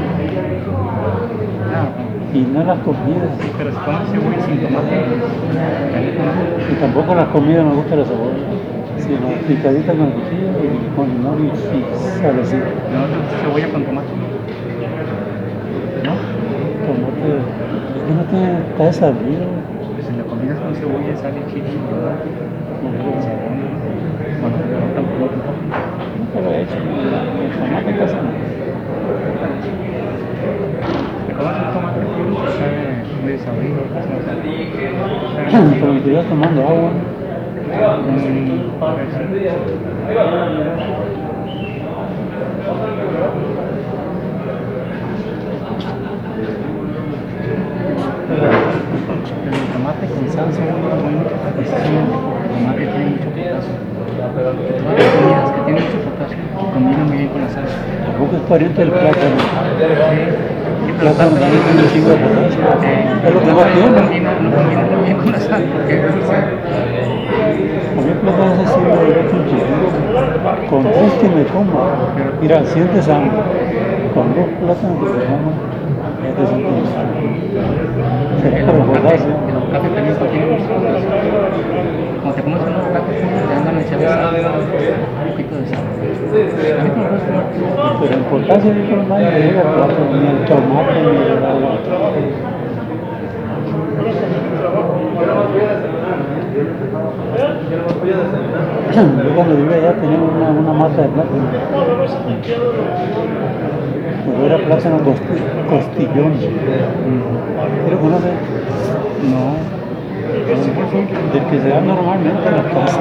Y no las comidas. Sí, pero si comes cebolla sin tomate, Y tampoco las comidas me gusta la cebolla. Sino picadita con cuchillo y con limón y salecita. ¿no te gusta cebolla con tomate? ¿No? Tomate, es que no tiene, está desabrido. Pues si lo combinas con cebolla sale chile. Bueno, no tampoco. Nunca lo he hecho. El tomate casi no. ¿Te comes un tomate puro? Sabe muy desabrido, casi no sabe. Pero me estoy tomando agua. Pero el tomate con salsa es muy bueno, porque el tomate tiene mucho potasio. Todas las comidas que tienen mucho potasio combinan muy bien con la salsa. Tampoco es pariente del plátano. Sí, El plátano también tiene un chingo de potasio. Es lo que más tiene. No combina muy bien con la salsa, porque es dulce. A mí el plátano es así, lo he hecho un chiquito. Con tres que me como. Mira, sientes hambre. Con dos plátanos que te comas, ya te sientes hambre. Será por el potasio. El aguacate también contiene mucho potasio. Cuando te comes un aguacate, te dan ganas de echarle sal, un poquito de sal. A mí me gusta. Pero el potasio yo creo que nadie le llega al plátano, ni al tomate, ni al aguacate. Yo cuando vivía allá teníamos una mata de plátano. Pero era plátano costillón. ¿Sí lo conoces? No. Del que se da normalmente en las casas.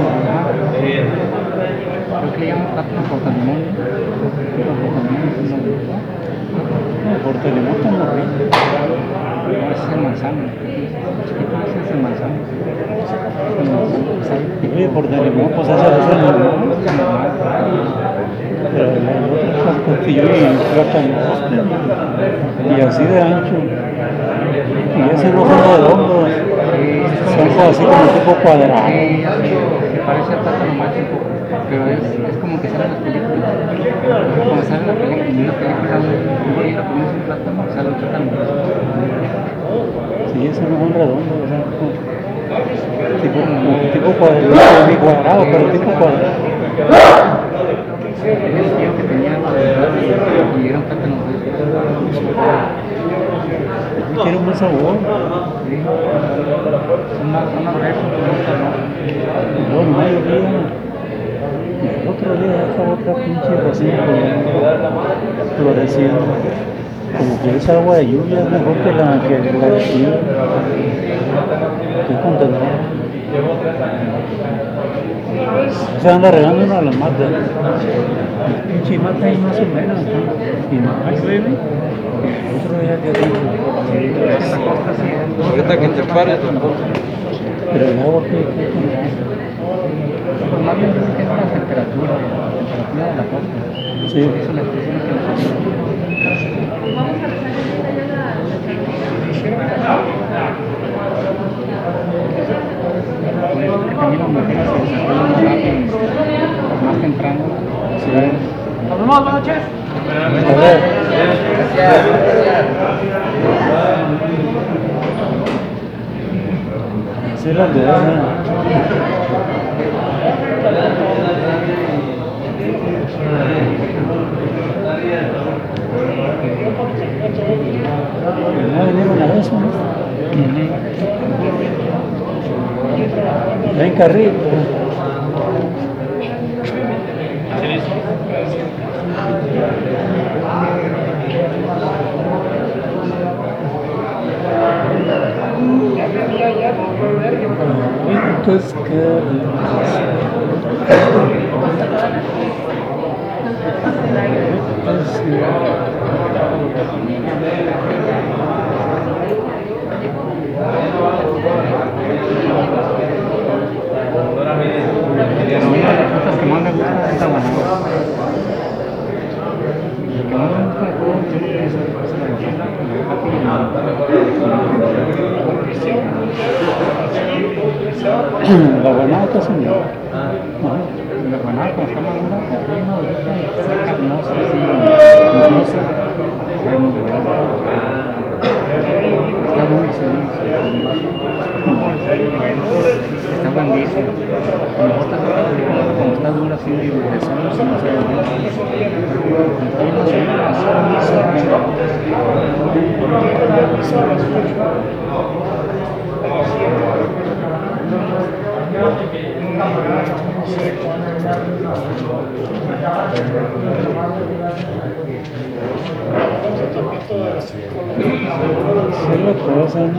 Creo que le llaman plátano portalimón. El portalimón está muy rico. No, ese es el manzano. Ese es el manzano. Oye, portalimón, pues ese es el normal. Pero el otro es costillón y plátano. Y así de ancho. Y ese no son redondos. Son así como tipo cuadrado. Sí, se parece al plátano macho un poco, pero es como que sale en las películas. Como sale en la película, un día lo comes un plátano, sale un plátano. y esos no son redondos, o sea, tipo cuadrado, ni cuadrado, pero tipo cuadrado. El tío que tenía y eran plátanos Tiene un buen sabor. una oreja, Bueno, el otro día esta otra pinche racina floreciendo. Como que esa agua de lluvia es mejor que la de río. Qué contento. Se anda regando una de las matas. Pinche mata ahí más o menos. Y no hay llueve. Otro día que Ahorita que te pares, tampoco. pero el agua que más bien dice que es la temperatura de la costa. sí. Eso la expresión que Vamos a rezar ya por eso que también las mujeres se desarrollan más temprano. Nos vemos, buenas noches. A ver. Sí, las de no vinieron a eso, ¿no? Ven carrito. Entonces, Las frutas que más me gustan es la banana. Lo que más me gusta de todo es la banana son la banana cuando está madura, está carnosa, así, musgosa. Está dulce, está buenísimo. Me gusta como está dura así de solo sin hacer es la cosa, ¿no?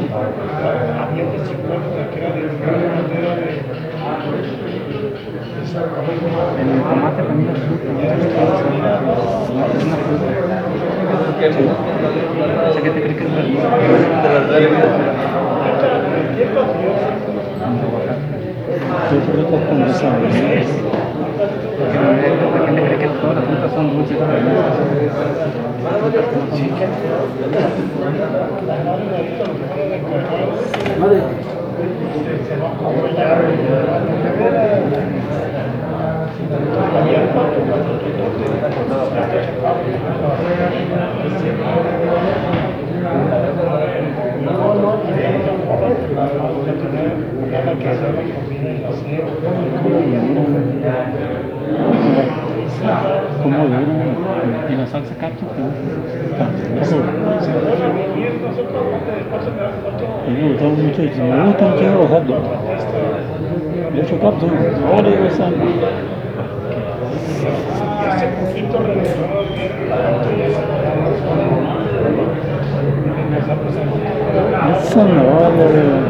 el tomate también es fruta, es una fruta. O sea, ¿qué te crees que es verdura? ¿Qué frutas con esa? Porque la gente cree que todas las frutas son dulces, pero ¿Cómo vieron? y la salsa ketchup, A mí me gustaba mucho, me gusta mucho los hot dogs. De hecho, capsu, ahora digo esa. Eso no vale.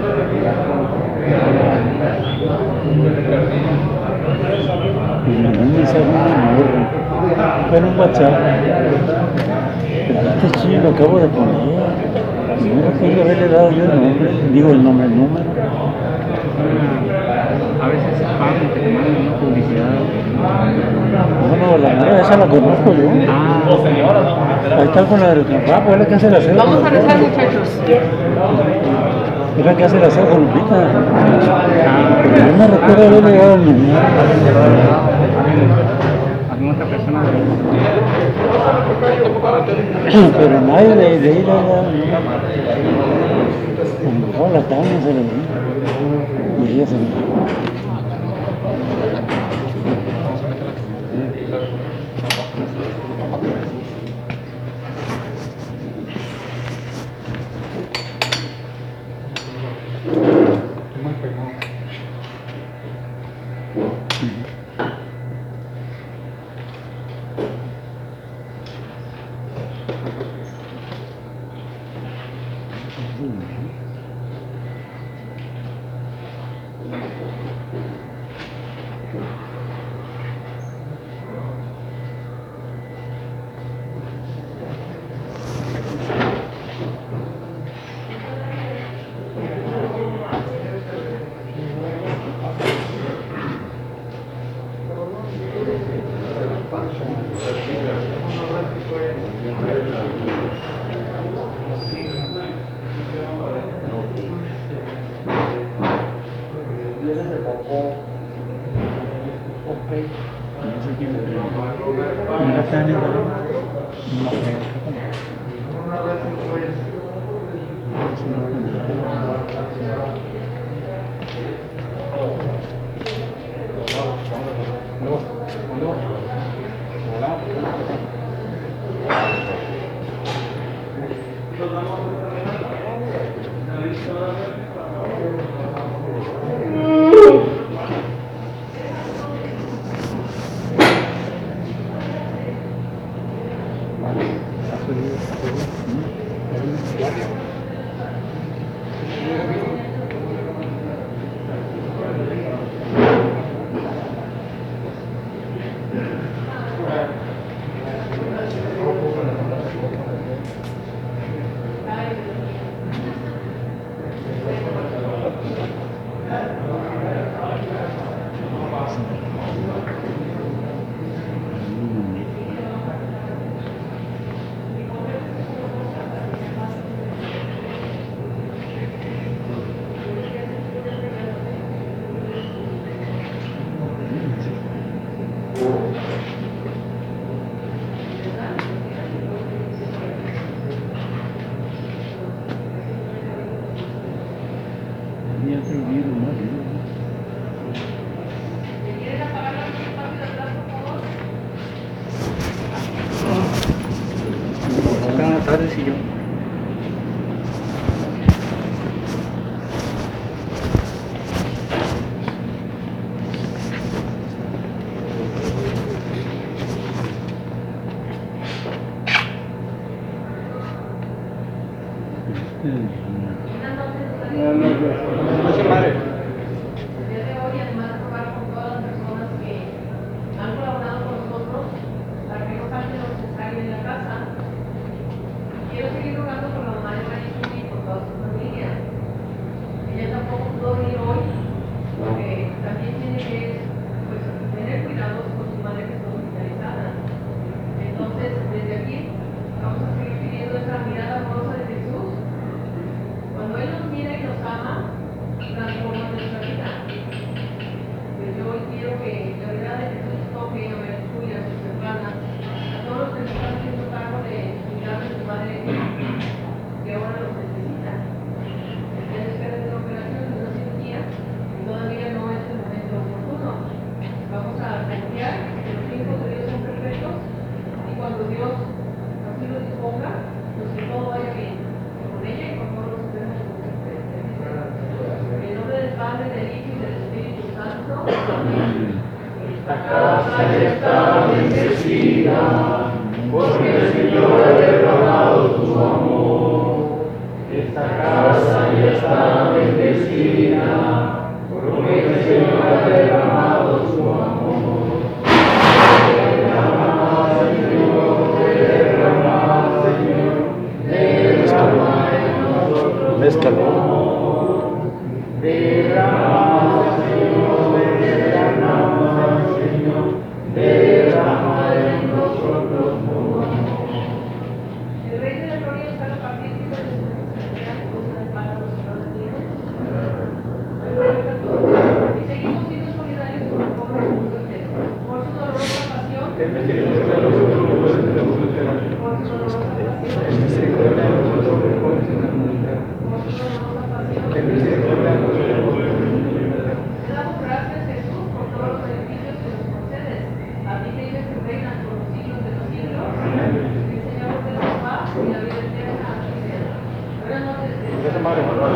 Y me dan un segundo pero un WhatsApp. Este chile lo acabo de poner. Mira que yo haberle dado yo el nombre, digo el nombre, el número. a veces es pago que te mandan una publicidad. Bueno, la nueva esa la conozco yo. Ahí está con la del rapo, es la que hace la cena. Vamos a rezar, muchachos. Es la que hace la cena con Lupita. Pero yo me recuerdo haberle dado el número. Alguna otra persona Pero nadie de ir a la... toda la carne se le dio. Y ella se le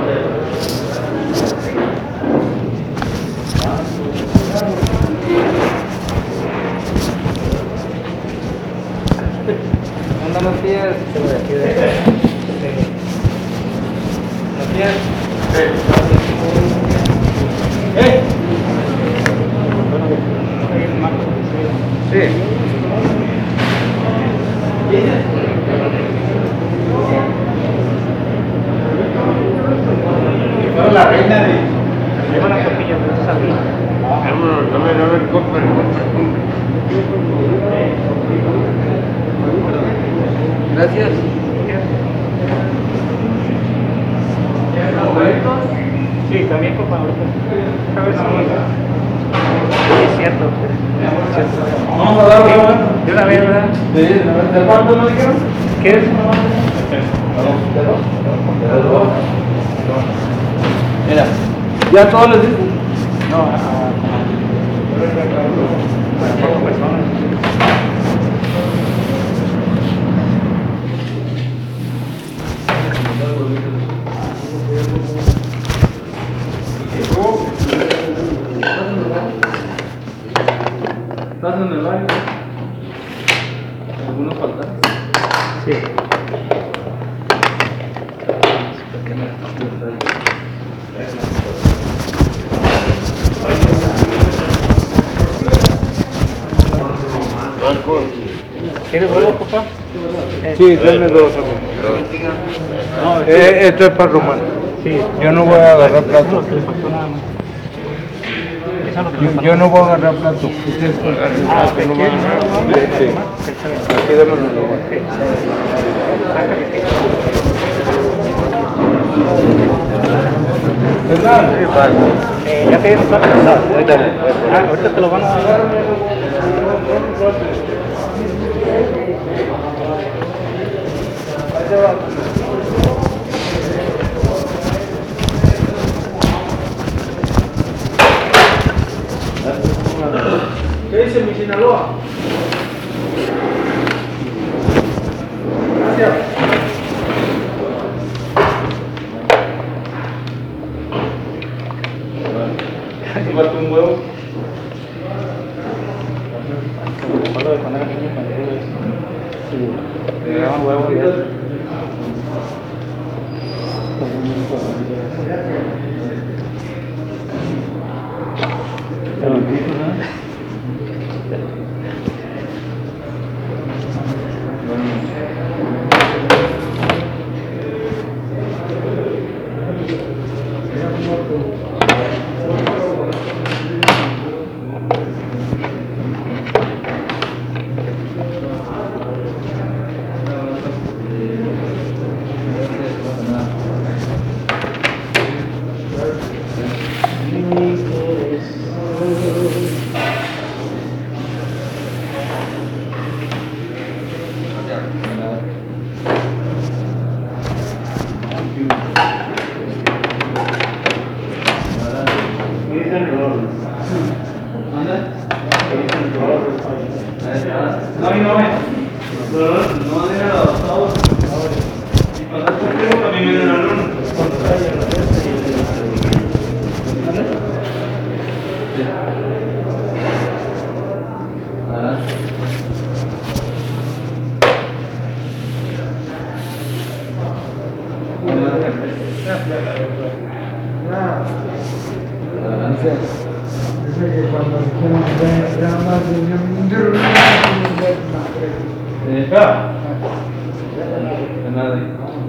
Anda, Matías. Matías. Sí. Fue la reina de. Lleva las tortillas de esa salida. A ver, compre. Gracias. Sí, también por favor. A ver si es cierto. Vamos a dar una. De una vez, ¿verdad? Sí, ¿de cuánto nos dijeron? ¿Qué es? Mira, ¿ya todos les dicen? No, a 4 personas. ¿Estás en el baño? ¿Algunos faltan? Sí. ¿Quieres huevo, papá? Sí, denme dos. No, Esto es para Román. sí. Yo no voy a agarrar Eso es plato. lo que le faltó nada más. Eso es lo que le faltó. Yo no voy a agarrar plato. Ah, ¿te quieres? Sí. Aquí dámelo. Ya te dieron plata. Ahorita te lo van a dar. ¿Qué dice mi Sinaloa? Gracias. Falta un huevo. Recuerdo de cuando era niño, cuando yo le daban huevos y eso. No, y no me. No, me han adaptado. Y pasaste el tiempo también me dieron la luna. De nadie.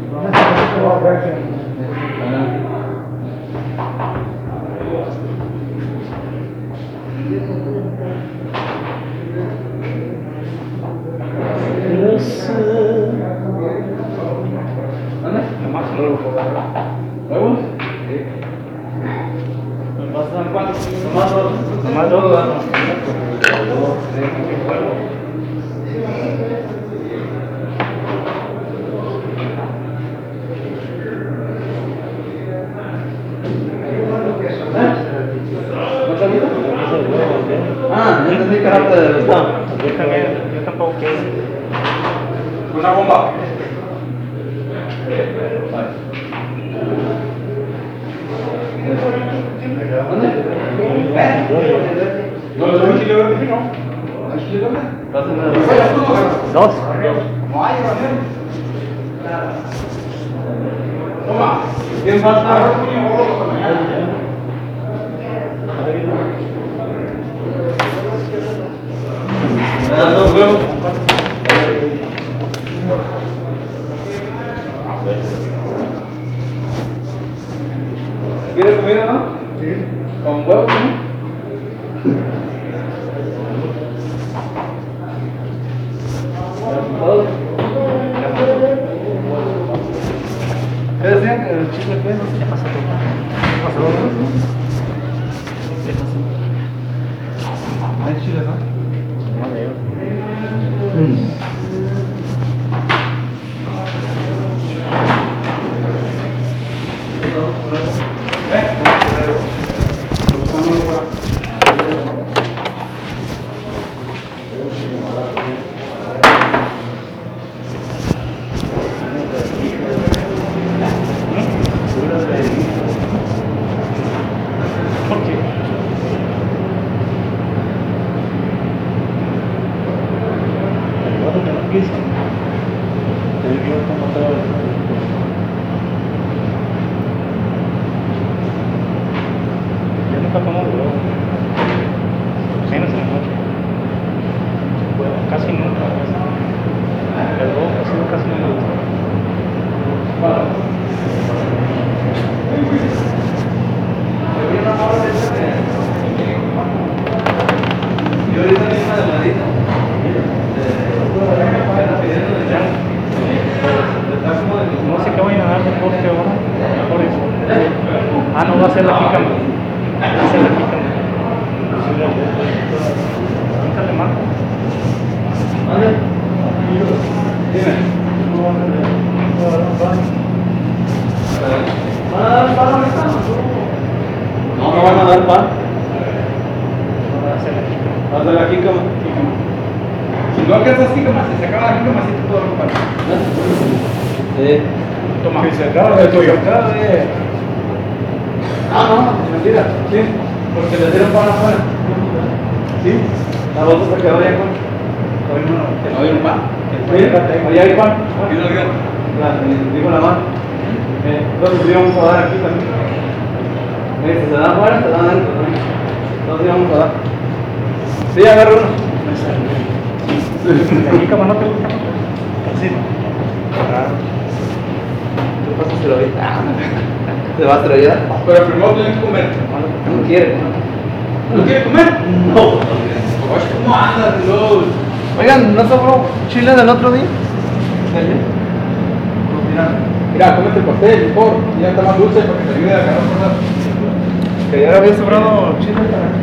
Nomás luego. ¿Huevos? ¿Vas a dar cuántos? Nomás dos. Nomás dos, ¿verdad? Ah, ya entendí que era de estado. Yo también, yo tampoco quiero. Una bomba. Dos. Toma. ¿Quién falta? ¿Me das dos huevos? ¿Quieres comida, no? Sí. ¿Con huevos, no? ¿Qué decían? ¿El chile qué? Ya pasó todo. ¿Pasó? ¿Hay chile, no? No veo. ¿Por qué? El otro que no quiso. Él vio cómo estaba el Yo nunca como huevo. Menos en la noche. Huevo, casi nunca. El huevo cocido casi no me gusta. Y ahorita mismo de ladito. No sé qué voy a dar de postre ahora. Por eso. Ah, no, va a ser la jícama. Va a ser la jícama. Ahorita le marco. No, no van a dar pan. Va a ser la jícama. Vas a la jícama. Si no alcanzas jícama, si se acaba la jícama, sí te puedo romper. Sí. Toma. Que se acaba de tuyo. Ah, no, mentira. Sí. Porque le dieron pan afuera. Sí. La bolsa se quedó allá con. ¿No hay un pan? Sí, allá hay pan. ¿Y no dio? Digo la mano. Entonces íbamos a dar aquí también. Si se da afuera, se da adentro también. Entonces íbamos a dar. Sí, agarra uno. La jícama no te gusta. Sí. Tú pásaselo ahorita. ¿Se va a estrellar? Pero primero tienen que comer. No quiere. ¿No quiere comer? No. ¿Cómo andas, Luz? Oigan, ¿no sobró chile del otro día? Mira, cómete el pastel, mejor. Ya está más dulce para que te ayude a agarrar cosas. Que ya había sobrado chile para...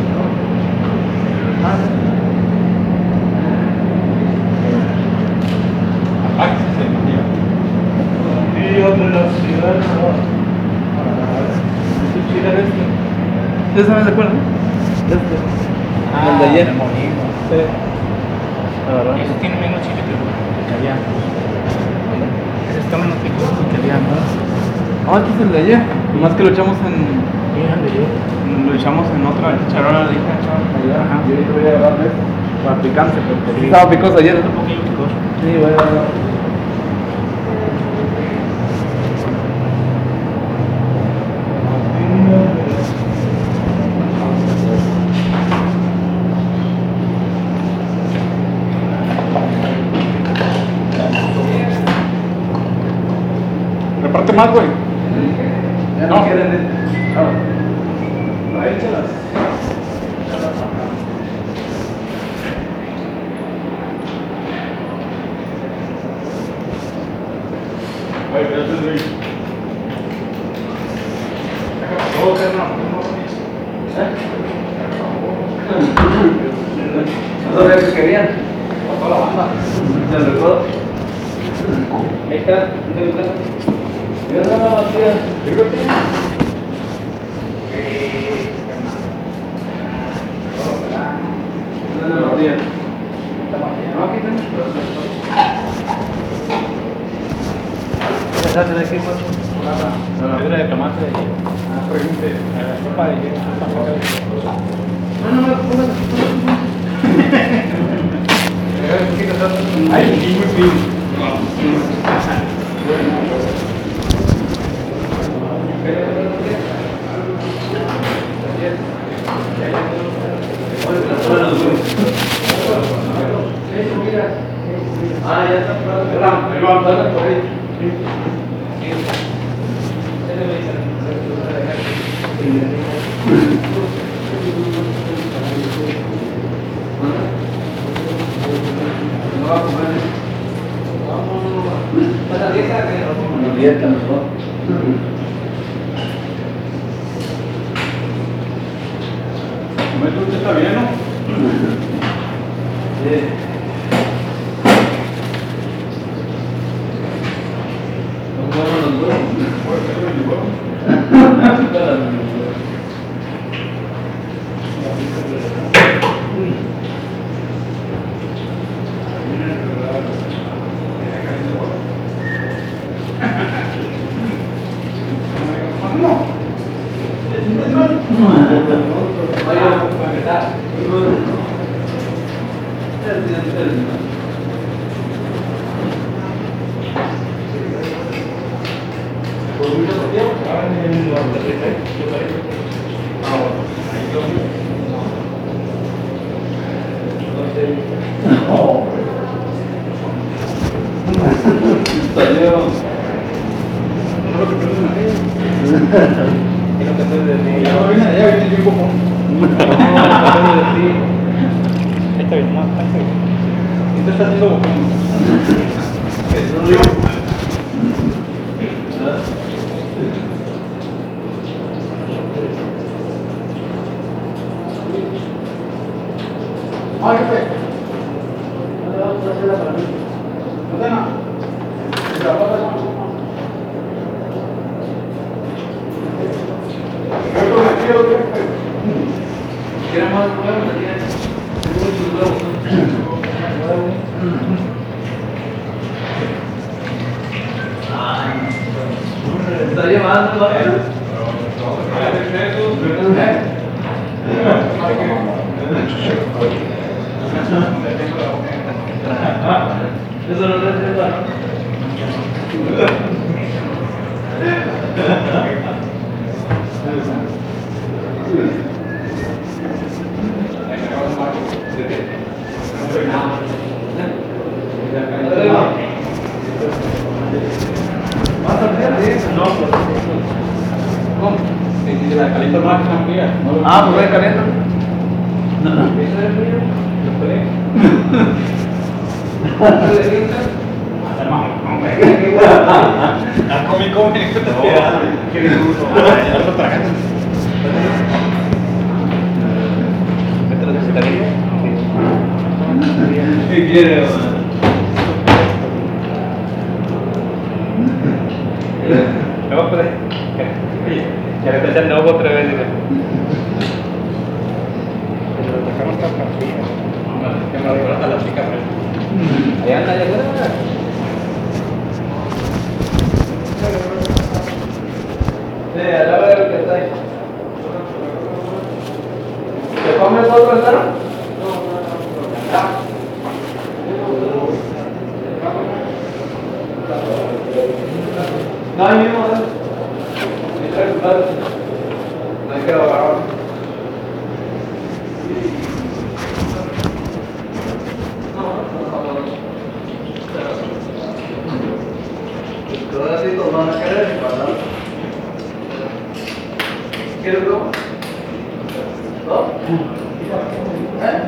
Ay, sí, sí. de la ciudad. ¿Qué chile es este? ¿Ustedes saben de cuál, no? El de ayer. Sí. La verdad. Ese tiene menos chile que el italiano. Ese está menos picoso que el italiano. No, este es el de ayer. Nomás que lo echamos en... Lo echamos en otra charola de Ajá. Yo ahorita voy a agarrar esto para picarse, porque estaba picoso ayer. un poquillo picoso. Sí, voy a agarrar. Reparte más, güey. Ya no quieren. Ahí échalas. No sabía que querían. Toda la banda. Se lo recuerdo. Ahí está. Yo no la batía. Yo creo que... No la batía. No, aquí está. ¿Pensaste de qué fue? La fibra de tomate. Pregunte. Sopa de No, póngase. Ay, muy fino. Ah, ya está. Ahí vamos, por ahí. No va a comer. Vamos a dieta. Dieta mejor. Comer dulce está bien, ¿no? Está bien, no, está bien. ¿Qué está haciendo? Ay, qué fe. No te nada. ¿Quieres más huevos? ¿Está llevando? Eso no es Ah, pues voy caliente. ¿Qué quiere? No, pues. Ya le está echando ojo otra vez. Pero lo tocamos hasta partida. A la chica, Ahí anda, ya está. sí, a la hora que está ahí. ¿Te comes otro entero? No, ahí mismo, no hay que agarrar. Los pedacitos van a querer, ¿verdad? ¿Quieres bro? ¿No? ¿Eh?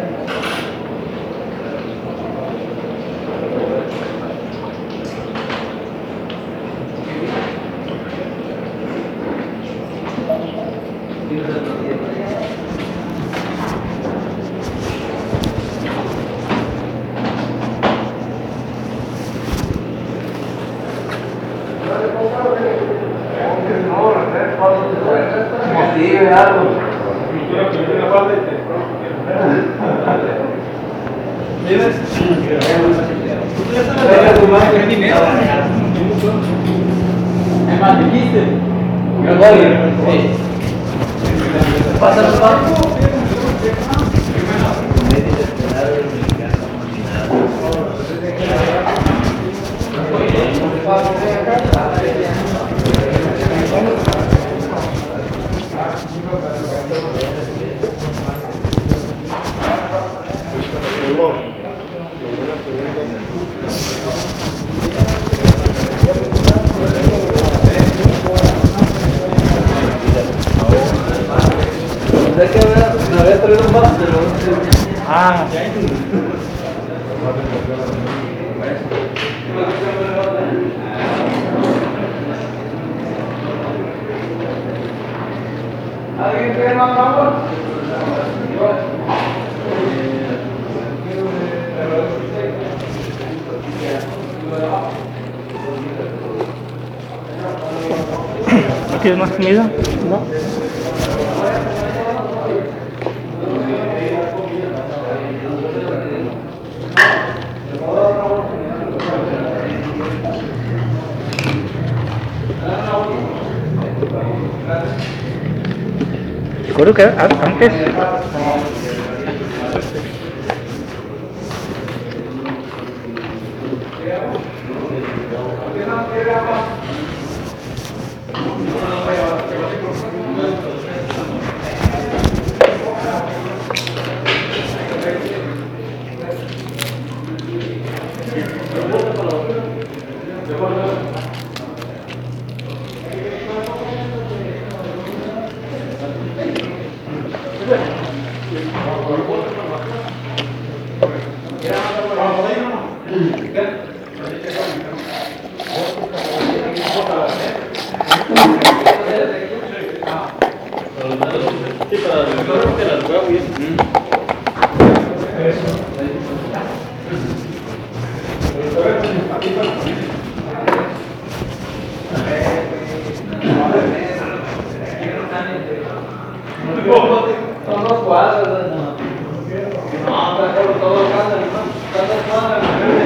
Sí, algo. Pasa los pasos. Me había traído un vaso, pero Ah, ¿alguien quiere más agua? ¿no quieres más comida? No. Recuerdo que antes Son dos cuadros, no. No, pero todo cada cuadra,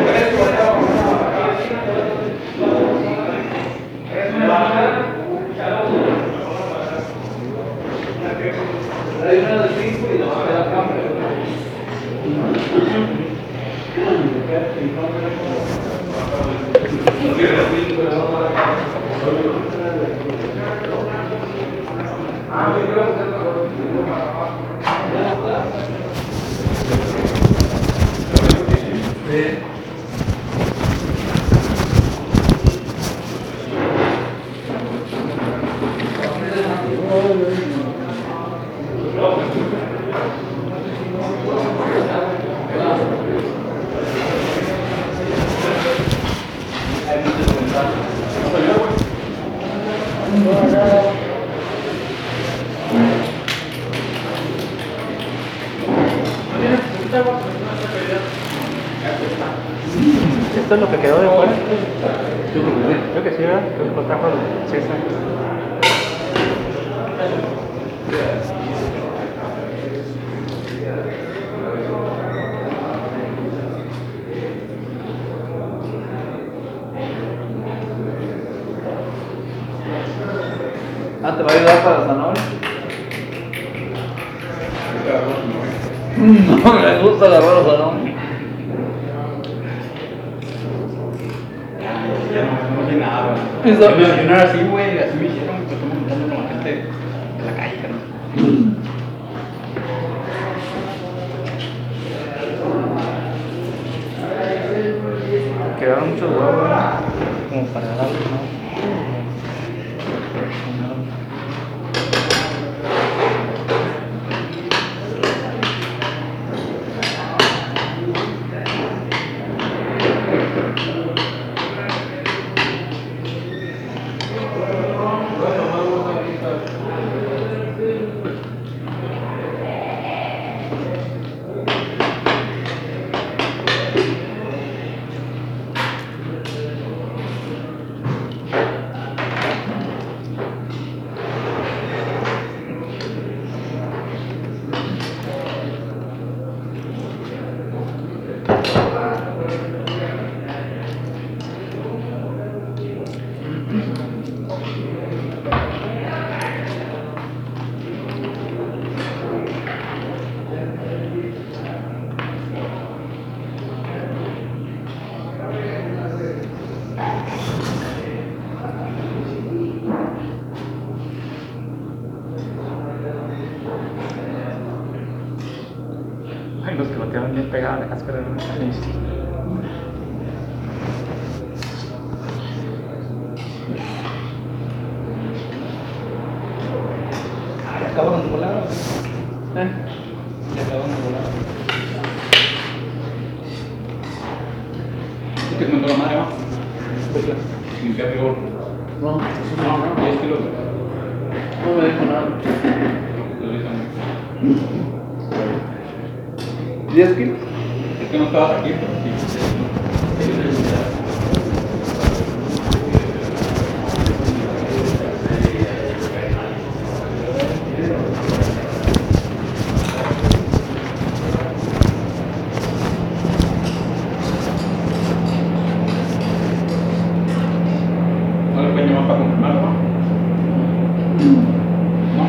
hay una de 5 y dos de la cámara. esto es lo que quedó de fuera. Creo que sí, ¿verdad? Creo que lo trajo César. Ah, ¿te va a ayudar para la zanahoria? No me gusta la rosa, ¿no? Yo no era así, güey, así me hicieron, pues estamos juntando con la gente de la calle, ¿no? Quedaron muchos huevos, ¿no? Como para darle, ¿no? quedan bien pegadas a la cáscara. Ya acabaron de volar. Ya acabaron de volar. ¿Qué te comentó la madre, va? Limpiar rigor. No, 10 kilos. no me dijo nada. 10 kilos. Es que no estabas aquí, pero sí. No le pueden llamar para confirmarlo, ¿no? No.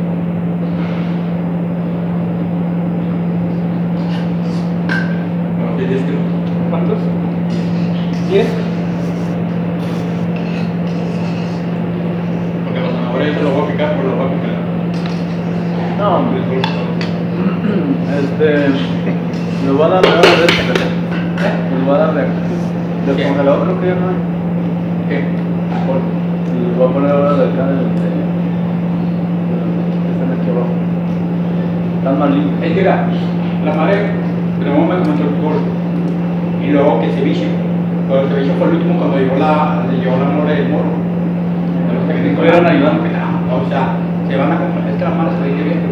No, sí, 10 kilos. ¿Cuántos? 10. Porque la zanahoria yo se lo voy a picar, pero lo voy a picar. No, hombre. Les voy a dar de esto. Les voy a dar de ¿Qué? congelador, creo que ya no hay. ¿Qué? Les voy a poner ahora de acá de que están aquí abajo. Están más limpios. Es que mira, la madre primero me comentó el frijol y luego que ceviche. Pero el ceviche fue el último cuando llegó la mora del morro. De los que vienen con Estuvieron la- ayudando. O sea, se van a comprar. Es que la madre se ve bien.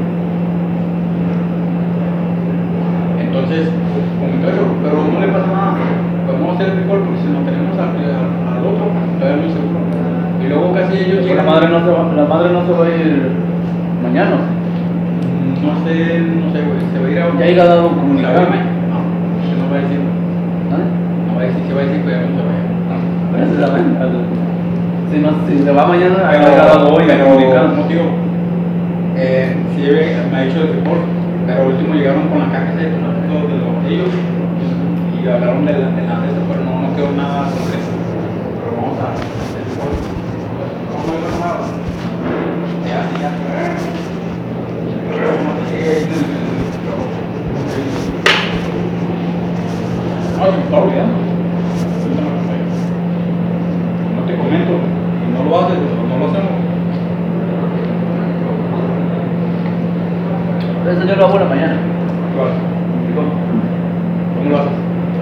Entonces, comentó eso, pero no le pasa nada. Podemos hacer el frijol porque si nos tenemos al otro, todavía no es seguro. Y luego casi ellos La llegan. madre no se va a ir mañana. No sé, güey. Se va a ir a. Ya haya dado un ¿La comunicado. verme? No, no va a decir. ¿Ah? No va a decir, se va a decir que ya no se vaya. Precisamente. Si se va mañana, Pero, haya dado hoy el pero, comunicado. como te digo, sí me ha dicho el frijol, pero al último llegaron con la caja esa, con las fotos de ellos y hablaron de la mesa, pero no quedó nada concreto. Pero vamos a hacer el frijol. ¿Cómo no hay nada? Ya. No, se me está olvidando. No te comento, y no lo haces, no lo hacemos. Eso yo lo hago en la mañana. Igual. ¿Cómo lo haces?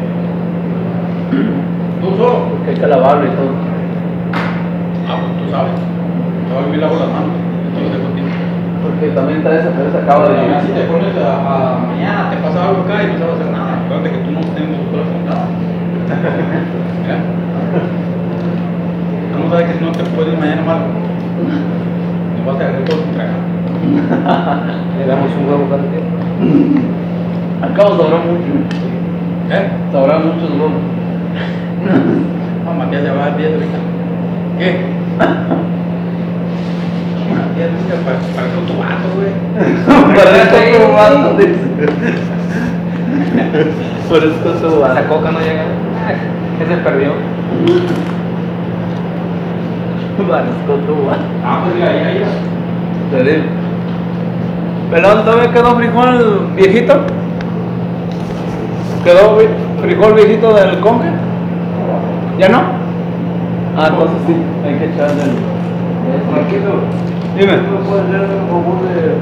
¿Tú solo? Porque hay que lavarlo y todo. Ah, pues tú sabes. Yo me lavo las manos. Entonces contigo. Porque también está esa, pero esa acaba de llegar. Si te pones a mañana, te pasa algo acá y no sabes hacer nada. Acuérdate que tú no tienes tus cosas contadas. ¿Ya? ¿Cómo sabes que no te puedes ir mañana mal? No vas a hacer todo sin tragar. Le damos un huevo cada día. Al cabo sabrá mucho. Sabrá muchos huevos. No, Matías ya va al 10 ahorita. ¿Qué? Matías, parece tu vato, güey. Parece tu vato, dice. Parece tu vato. Esa coca no llega. Ese perdió. Parezco tu vato. Ah, pues mira, ahí. Te digo. Pelón, ¿todavía quedó frijol viejito? ¿Quedó frijol viejito del conge? ¿Ya no? Ah, entonces sí, hay que echarle el... Tranquilo. Dime. ¿No puedes hacer un favor de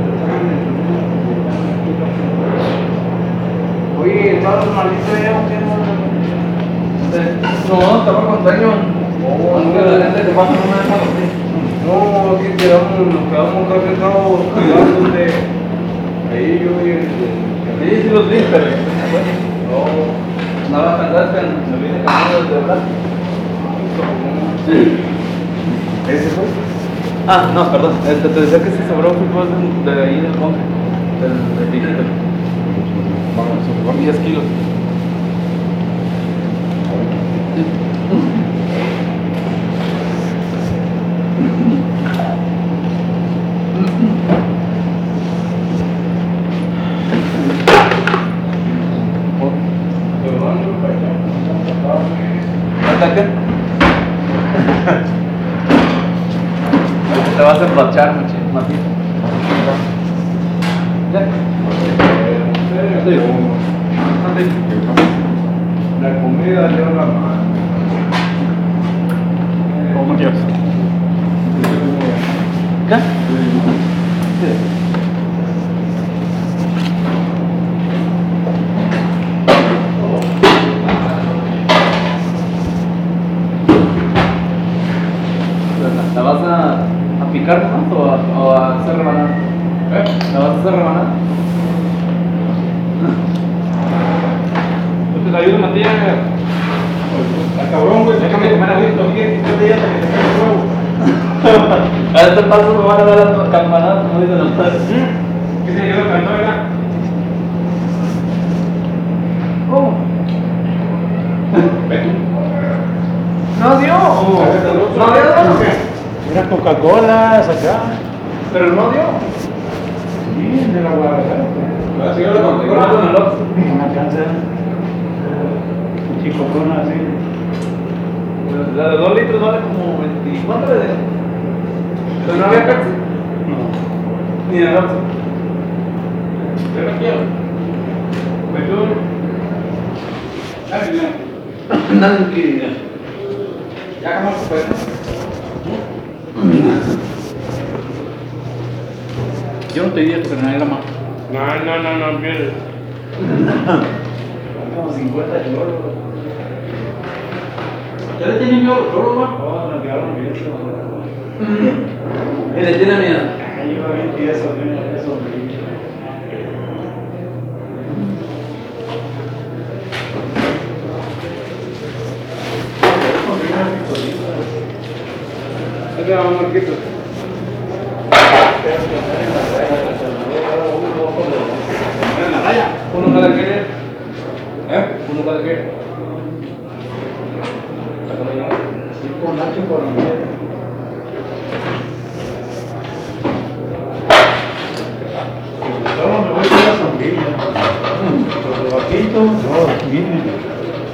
Oye, ¿todos los malditos ya no tienen No, estaba con sueño. Oh, la gente que pasa no me deja dormir. No, aquí quedamos acá sentados cuidando de ellos y Sí, sí los vi, pero... No, nada más pensaste en... Me vine caminando desde Blas. Sí. ¿Ese fue? Ah, no, perdón. Te decía que si sobró frijol de ahí del conge. Del viejito. Vamos, son 10 kilos. ¿Hasta qué? Te vas a emborrachar, Matito. ¿Ya? Sí. Mande. La comida dio la mano. ¿Cómo quieres? ¿Qué? ¿La vas a picar nomás o a hacer rebanada? ¿La vas a hacer rebanada? Entonces la ayuda Matías. Está cabrón, güey. Déjame comer a gusto. ¿Qué te llama que te cae el huevo? A este paso me van a dar la campanada, como dicen los padres. ¿Qué se quedó cantando, verdad? ¿Cómo? Ve tú. ¡No dio! ¿No dio? Era Coca-Cola, acá. Pero no dio. Sí, de la Guadalajara. La señora con el otro. Una canción. Chicocona, así. La de 2 litros vale como 24 de... ¿Pero no había Pepsi? No. Ni de Roxy. Pero aquí. Ve tú. Dale, bien. Nada que... Ya acabamos tu pedo. Yo no te diría que no era más. No, mire. Como 50 kilómetros. ¿Ya le tiene miedo los choros, ma? Oh, nos quedaron bien. Le tiene miedo. Ahí va bien tieso, eso. Ahí te vamos, Marquito. En la raya. ¿Uno cada qué? ¿Uno cada qué? Sí, con Nacho Coronel. Solo me voy a la sombrilla. Los vaquitos, no, miren.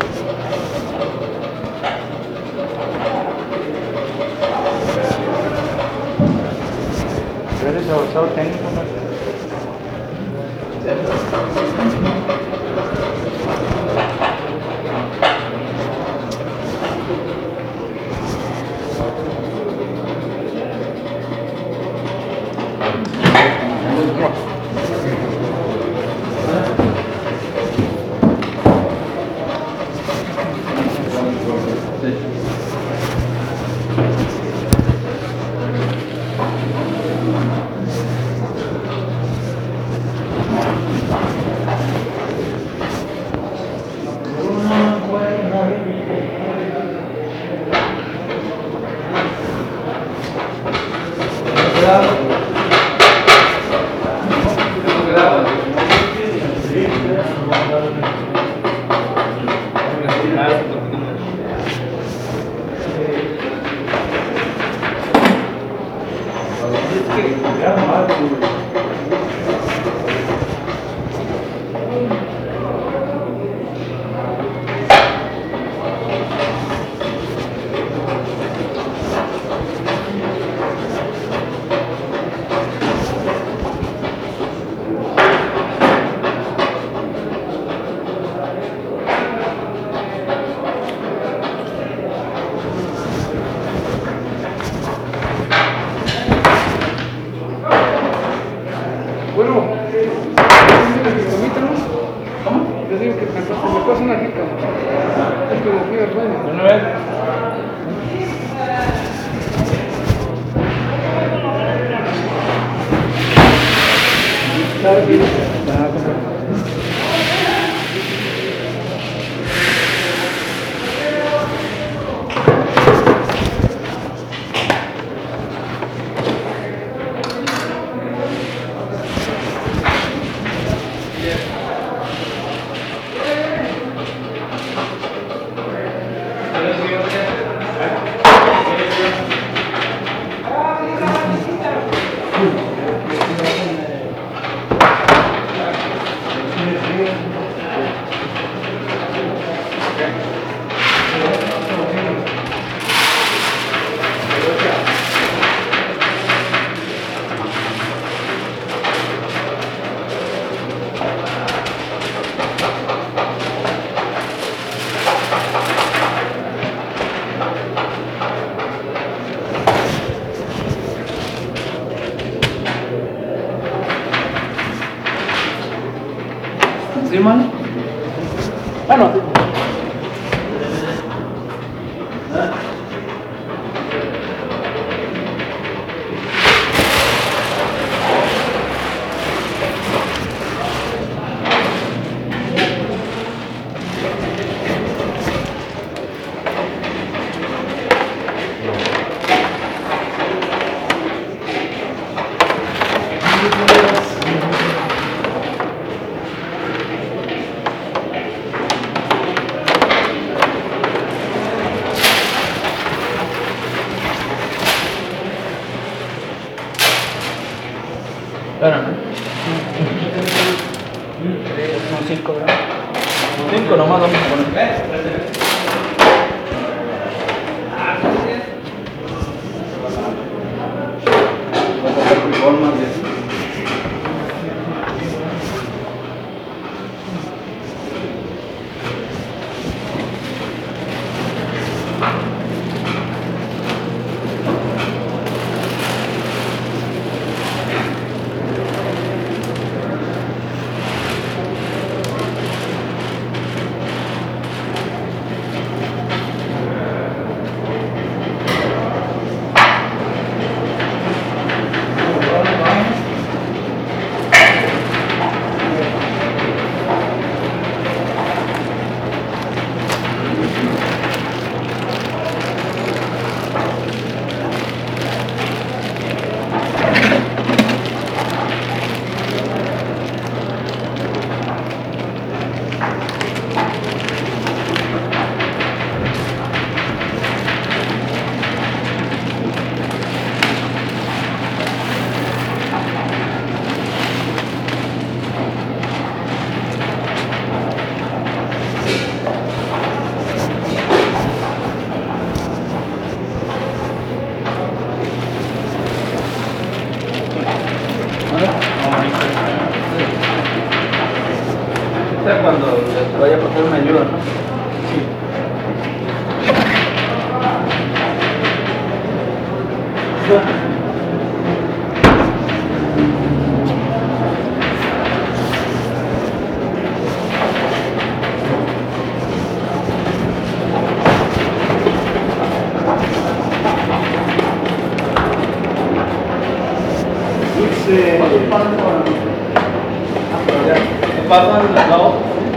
¿Eres avanzado técnico? Bueno, ¿cómo? Yo digo que me pasa una rica. Es que me fui al baño. ¿Una vez? ¿Sabes qué? ¿Sí, man? Bueno. Espérame. Son 5 gramos. 5 nomás vamos a poner. Voy a sacar frijol más de eso. Cuando les vaya a pasar una ayuda, ¿no? ¿Qué pasa en el lado?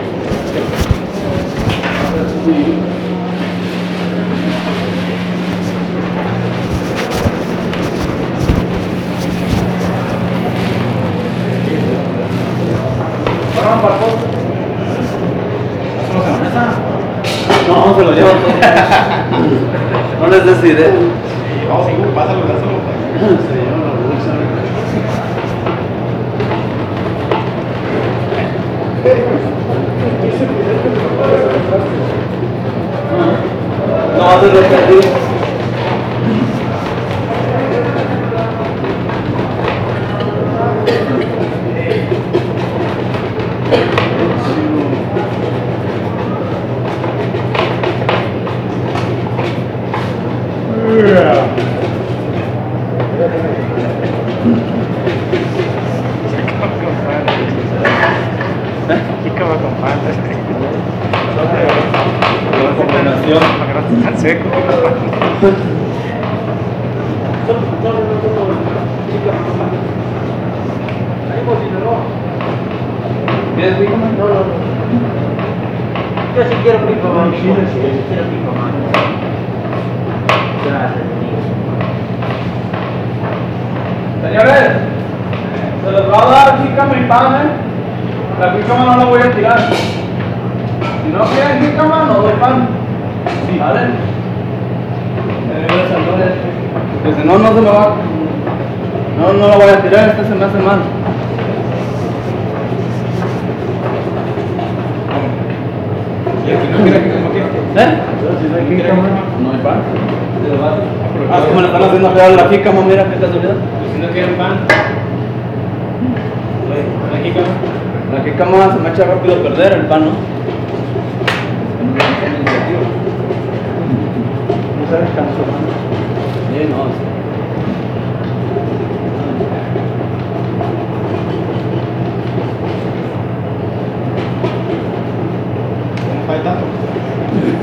No, se lo llevo todo. No les des idea. Sí, vamos, sí, pásalo, pásalo. Se llevan la bolsa. No vas a repetir. Jícama con falta. La combinación. Tan seco. ¿Quieres pico, man? No. Yo sí quiero pico más. Sí quiero pico más. Gracias, Señores, se les va a dar jícama y pan, ¿eh? La jícama no la voy a tirar. Si no quieren jícama, no doy pan. ¿Vale? Porque si no, no se me va. No la voy a tirar, esta se me hace mal. ¿Eh? No hay pan. Ah, es como le están haciendo feo a la jícama, mira qué casualidad. Si no quieren pan, la jícama. La jícama se me echa rápido a perder, el pan no. No sabes canso, Sí, no.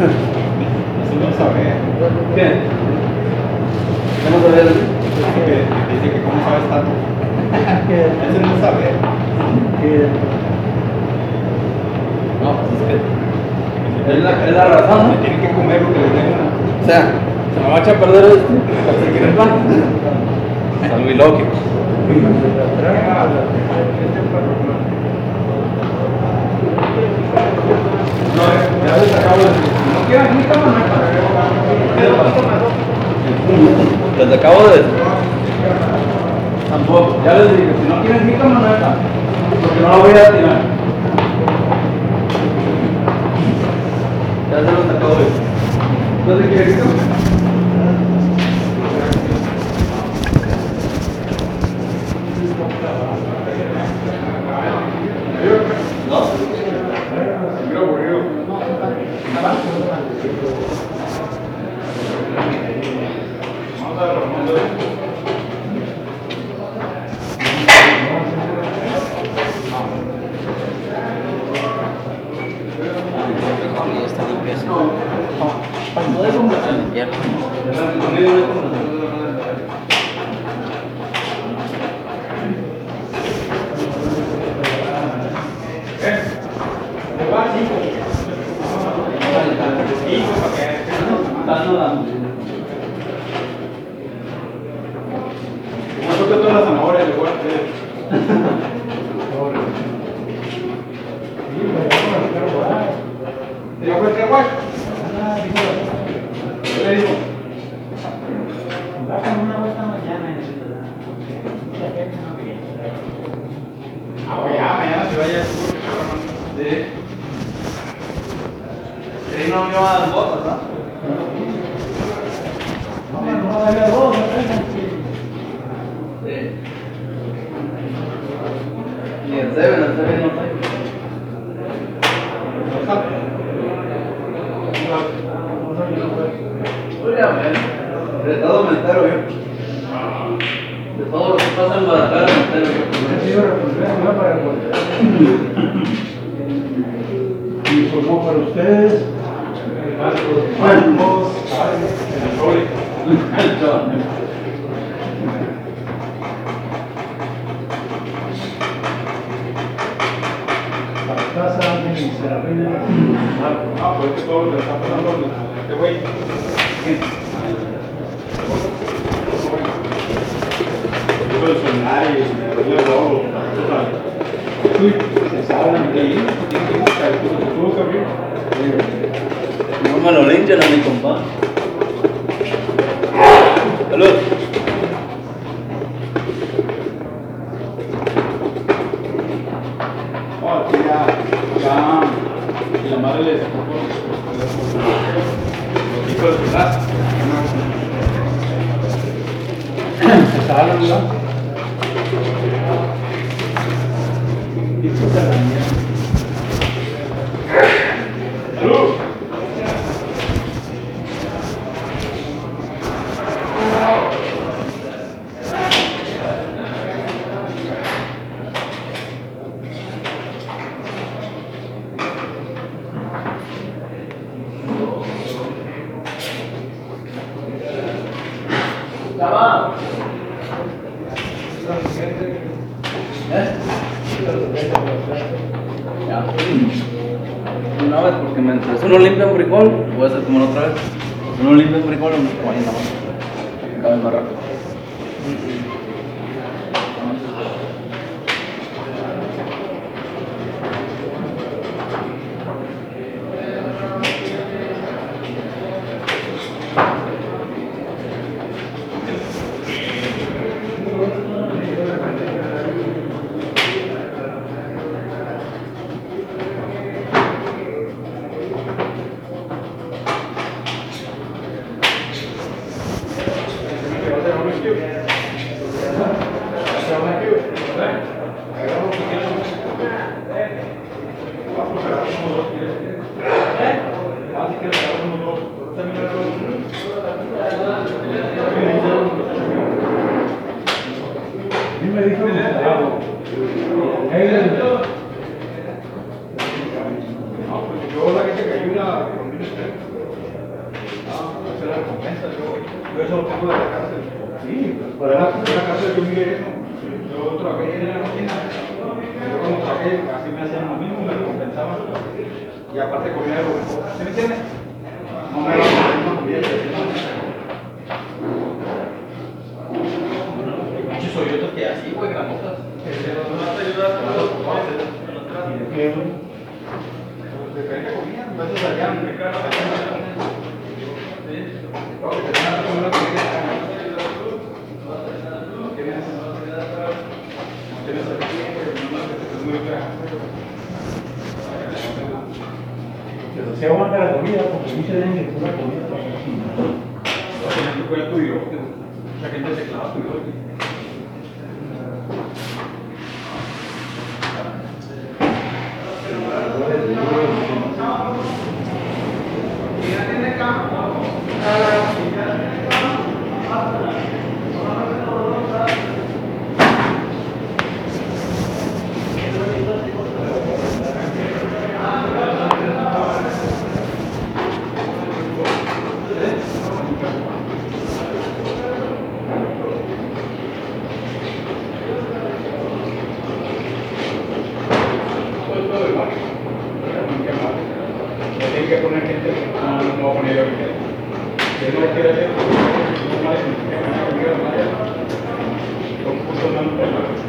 Eso no sabe. ¿Qué? ¿Qué no sabías de eso? Que dice que cómo sabes tanto. ¿Qué? Eso no sabe. ¿Qué? No, pues es que es la razón, ¿no? Tienen que comer lo que les den. O sea, se me va a echar a perder esto para seguir el plan. Es algo ilógico. No, ya les acabo de decir. No quieran mi cama, no hay para. Les acabo de decir. Tampoco, ya les dije, si no quieren mi cama, no hay para. Porque no la voy a tirar. Ya se los acabo de decir. ¿Dónde quieres mi cama? ¿No? Muy aburrido. Vamos a ver, vamos a ver. Ya está limpio ese. No de conversación. Limpiarlo. No toque todas las zanahorias, le voy a hacer. ¿Ya fue el carguay? ¿Qué le digo? Ya, mañana se vaya. Sí. Sí, no me va a dar botas, ¿no? Sí. Ni el Seven no sé. De todo me entero yo. De todo lo que pasa en Guadalajara me entero yo. Y formó para ustedes. Para casa, alguien se arregla. Ah, pues es que todo lo que está pasando este güey. Eso de sonar y de todo. Se saben Tiene que buscar, tuvo que abrir. No me lo linchan a mi compa. Salud. Oh, aquí ya. Y la madre le sacó los hijos de su casa. se saben, ¿no? Disfruta la mía. ¡Salud! Ya. Una vez porque mientras uno limpia un frijol, voy a hacer como la otra vez. Si uno limpia un frijol, uno se vaya nada más. Cada vez más rápido. me dijo Gustavo. Yo la que te cayó una. Yo eso lo tengo de la cárcel. Sí, para la cárcel yo miré eso. Yo trabajé en la máquina. Yo cuando trabajé, así me hacían lo mismo, me compensaban. Y aparte comía algo mejor. ¿Sí me entiendes? No me daban la misma comida que muchos hoyotos que así, güey, granotas. Pero no te ayudas con los cojones. ¿Y de qué? De diferente comida, a veces salían de cara. Pero se aguanta la comida, porque muchos dicen que es una comida. La gente fue a tu bigote, la gente se clava tu bigote. Tienen que poner gente, no va a poner yo que si no quiere hacer, no vale, son puntos más importantes.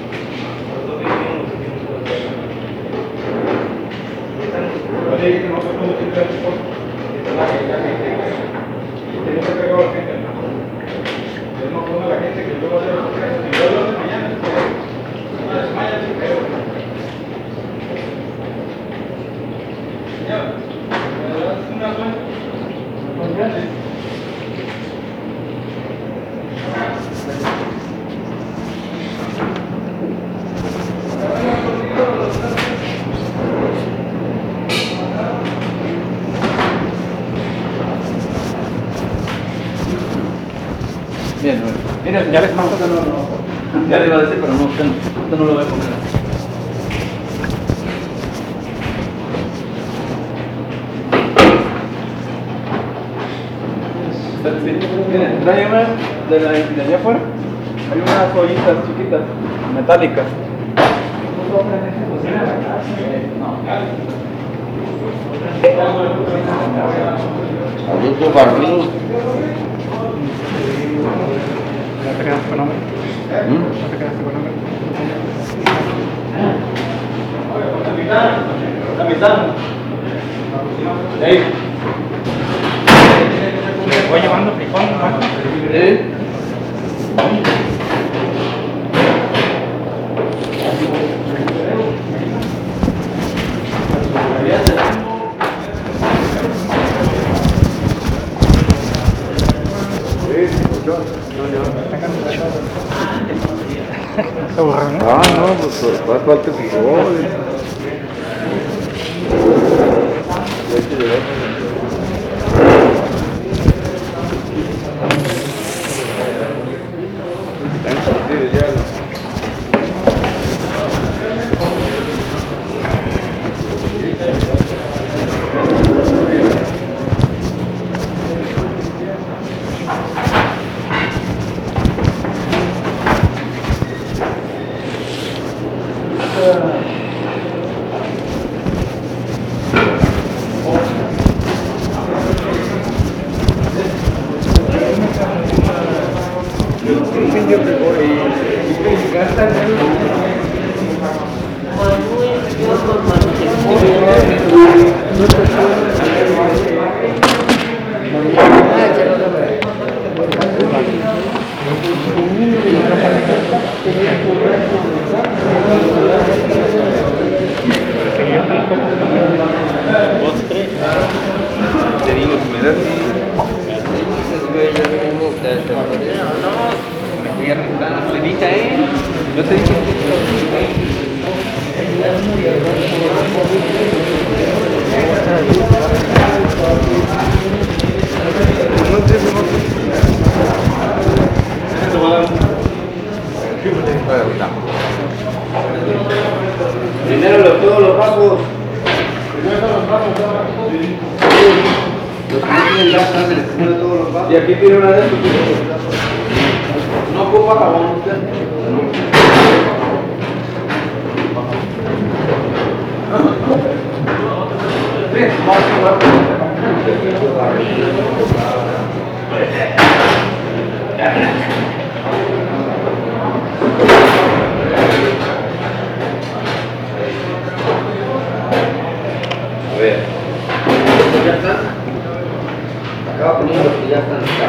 Yo le dije que no se puede utilizar el sport, la gente, tiene que pegar a la gente, yo no pongo a la gente que yo voy a hacer los tres, y yo lo hago mañana, se desmaya sin pedo. Ya, ¿me das una cuenta? Bien, bueno. Mira, ya les mando. Ya le iba a decir, pero no, usted no lo voy a poner. Miren, trae una de allá afuera. Hay unas ollitas chiquitas, metálicas. Adulto barrio. ¿No te quedaste con hambre? ¿No te quedaste con hambre? La mitad. Ey. Le voy llevando frijol, ¿no? Se aburre, ¿no? Ah, no, pues va a falta frijoles. Te digo, si me das me voy a arreglar la plenita, yo te dije primero todos los pasos. Primero los pasos. Los que no tienen gas están en el extremo de todos los vasos. Y aquí tiene una de estos. No ocupa jabón usted. Sí, a ver. ¿Ya están? Acaba poniendo los que ya están acá.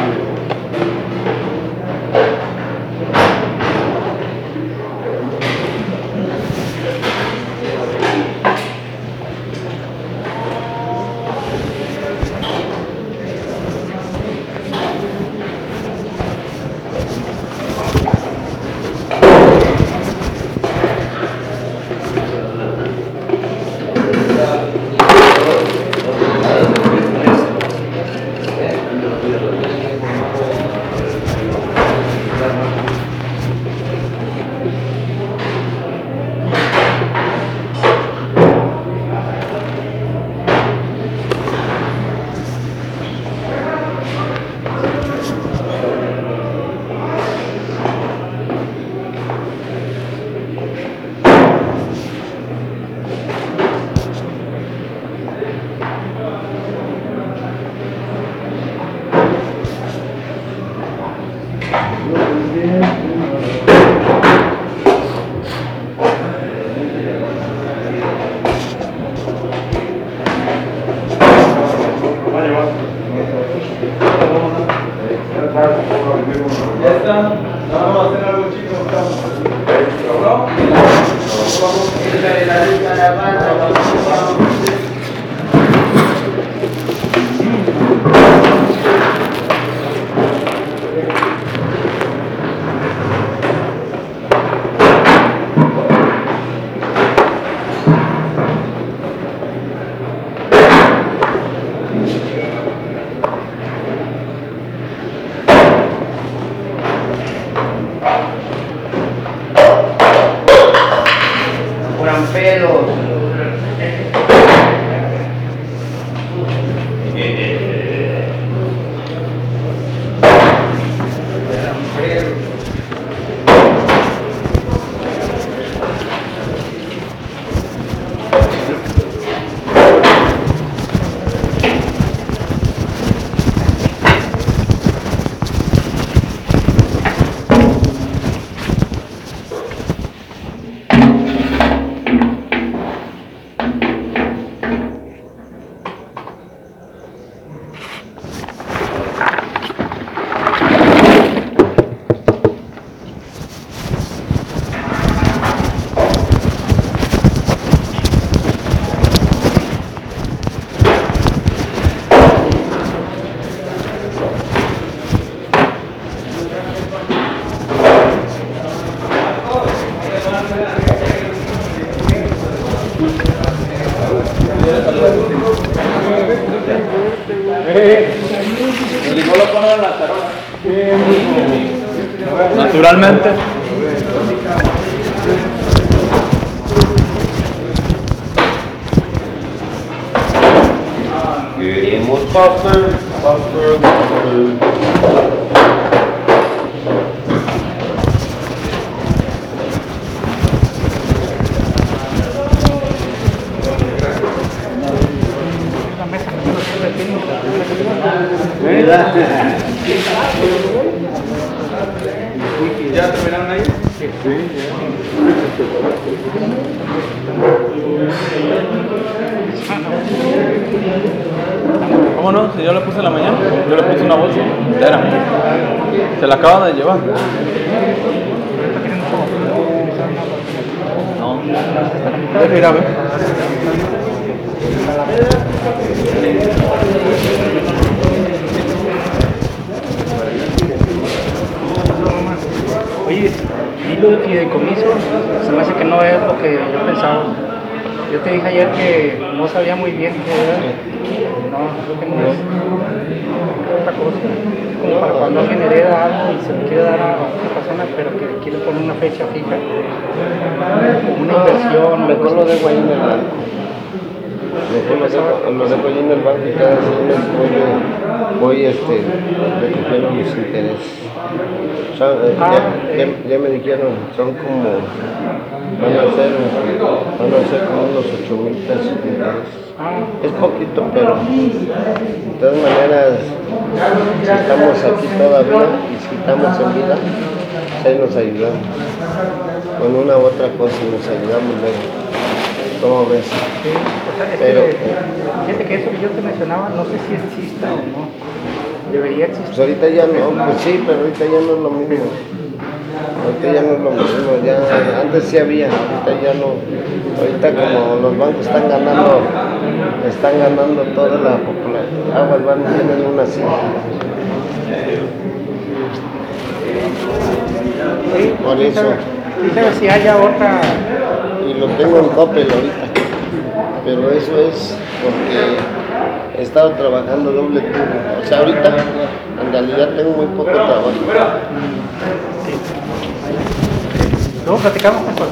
Ya está. Vamos a hacer algo chico. Fueran pelos. Naturalmente. Queremos pasar. ¿Ya terminaron ahí? Sí. ¿Cómo no? Si yo le puse en la mañana, yo le puse una bolsa entera. Se la acaban de llevar. No. Deja ir a ver. Oye, y lo del fideicomiso, se me hace que no es lo que yo pensaba. Yo te dije ayer que no sabía muy bien qué era. No, creo que no es otra cosa. Como para cuando alguien hereda algo y se lo quiere dar a otra persona, pero que quiere poner una fecha fija. Como una inversión, mejor lo dejo ahí en el banco. Mejor lo dejo allí en el banco y cada 6 meses voy recogiendo mis intereses. Ya me dijeron, son como, van a ser como unos 8,000 pesos de interés. Es poquito, pero de todas maneras, si estamos aquí todavía y si estamos en vida, pues ahí nos ayudamos. Con una u otra cosa nos ayudamos luego. ¿Cómo ves? Sí, o sea, Pero, fíjate que eso que yo te mencionaba, no sé si exista o no. Debería existir. pues ahorita ya no, pues sí, pero ahorita ya no es lo mismo. Ahorita ya no es lo mismo, ya antes sí había, ahorita ya no. Ahorita como los bancos están ganando toda la popularidad. Aguas van, tienen una así. Sí, Por eso. ¿Y sabes si haya otra? Y lo tengo en Coppel ahorita. Pero eso es porque he estado trabajando doble turno. O sea, ahorita en realidad tengo muy poco trabajo. Sí. Luego platicamos con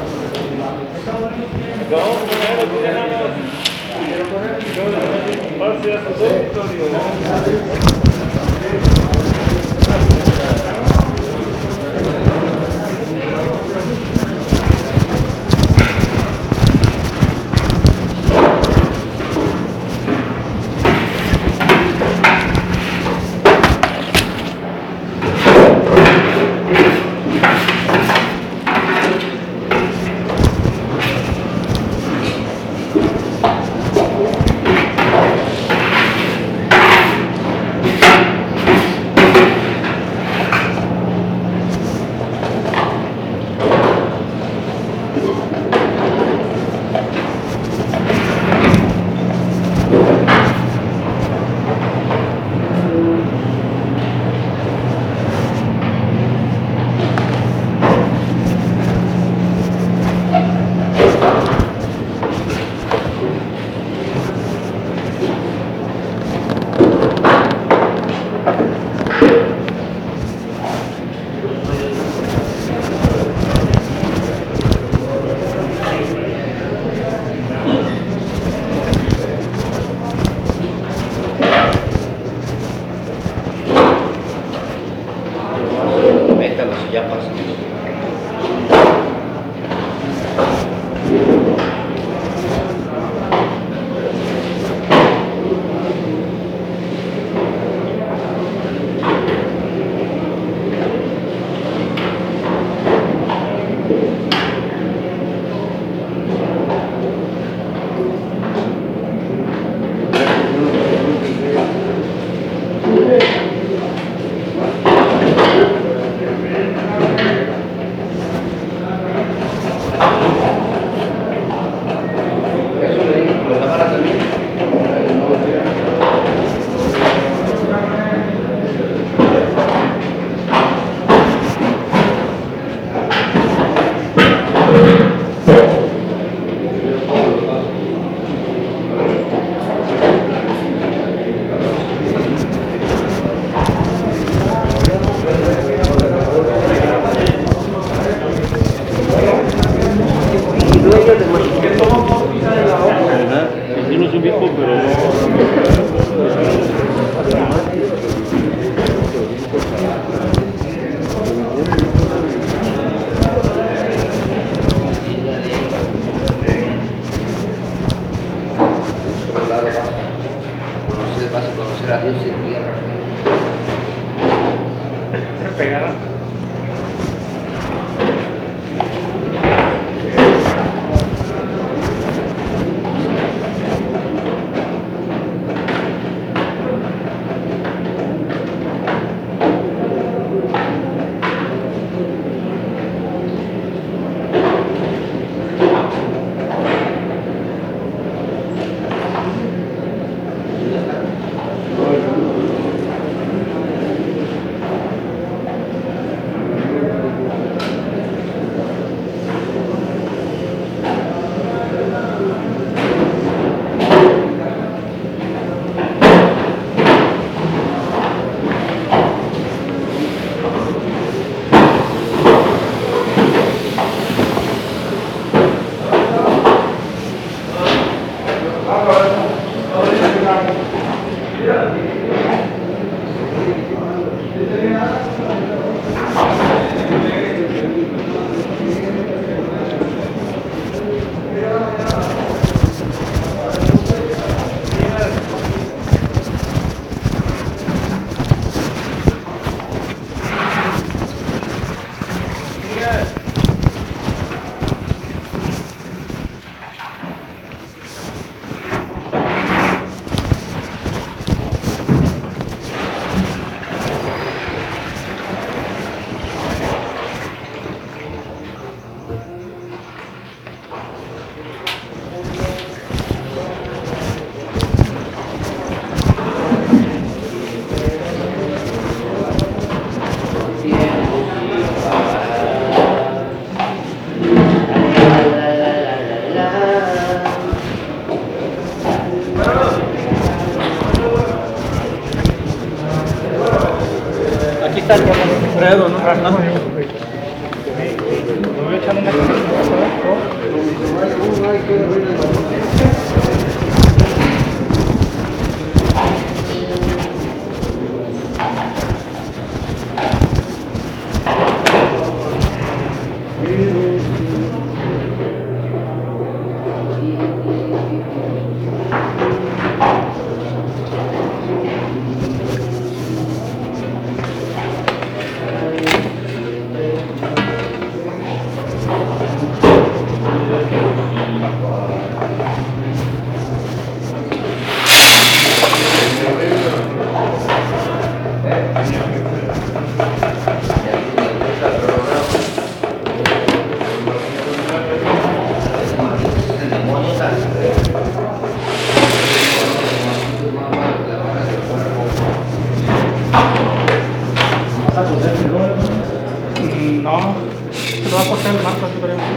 No, se lo va a cortar el marco, así veremos.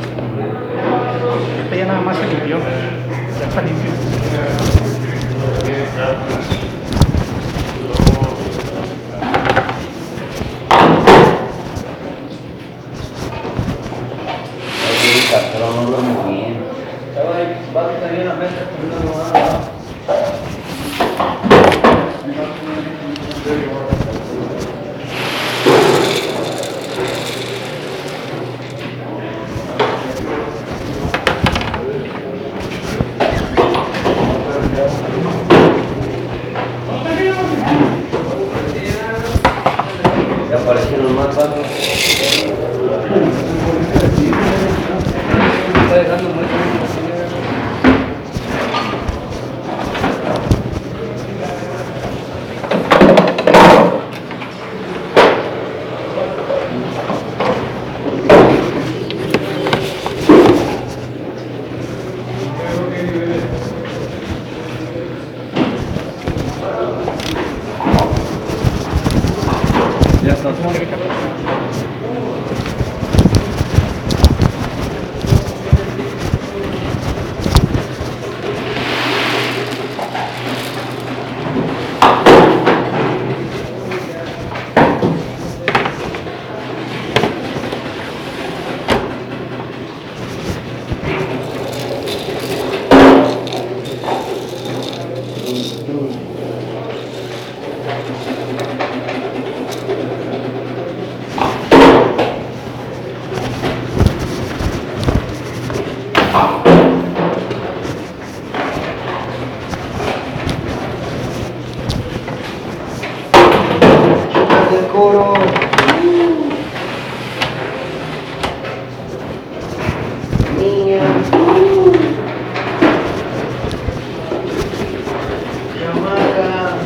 Este ya nada más se limpió. Ya está limpio. Pero no duermo bien. Va a salir a la mesa con una nueva. Ya aparecieron más vasos. Está dejando muy ya está. El coro. Niña. Chamaca.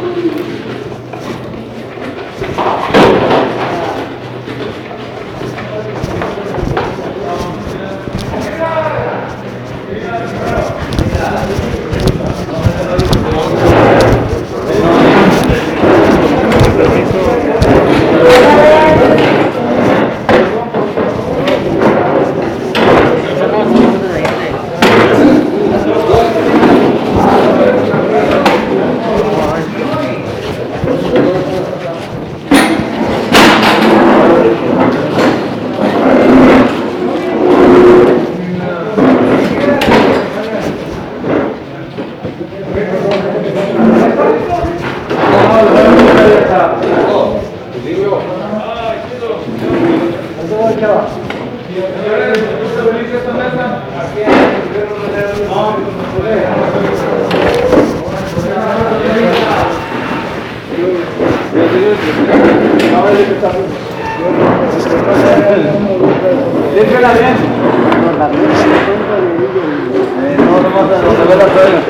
Límpiala bien. No, nomás no se ve la suela.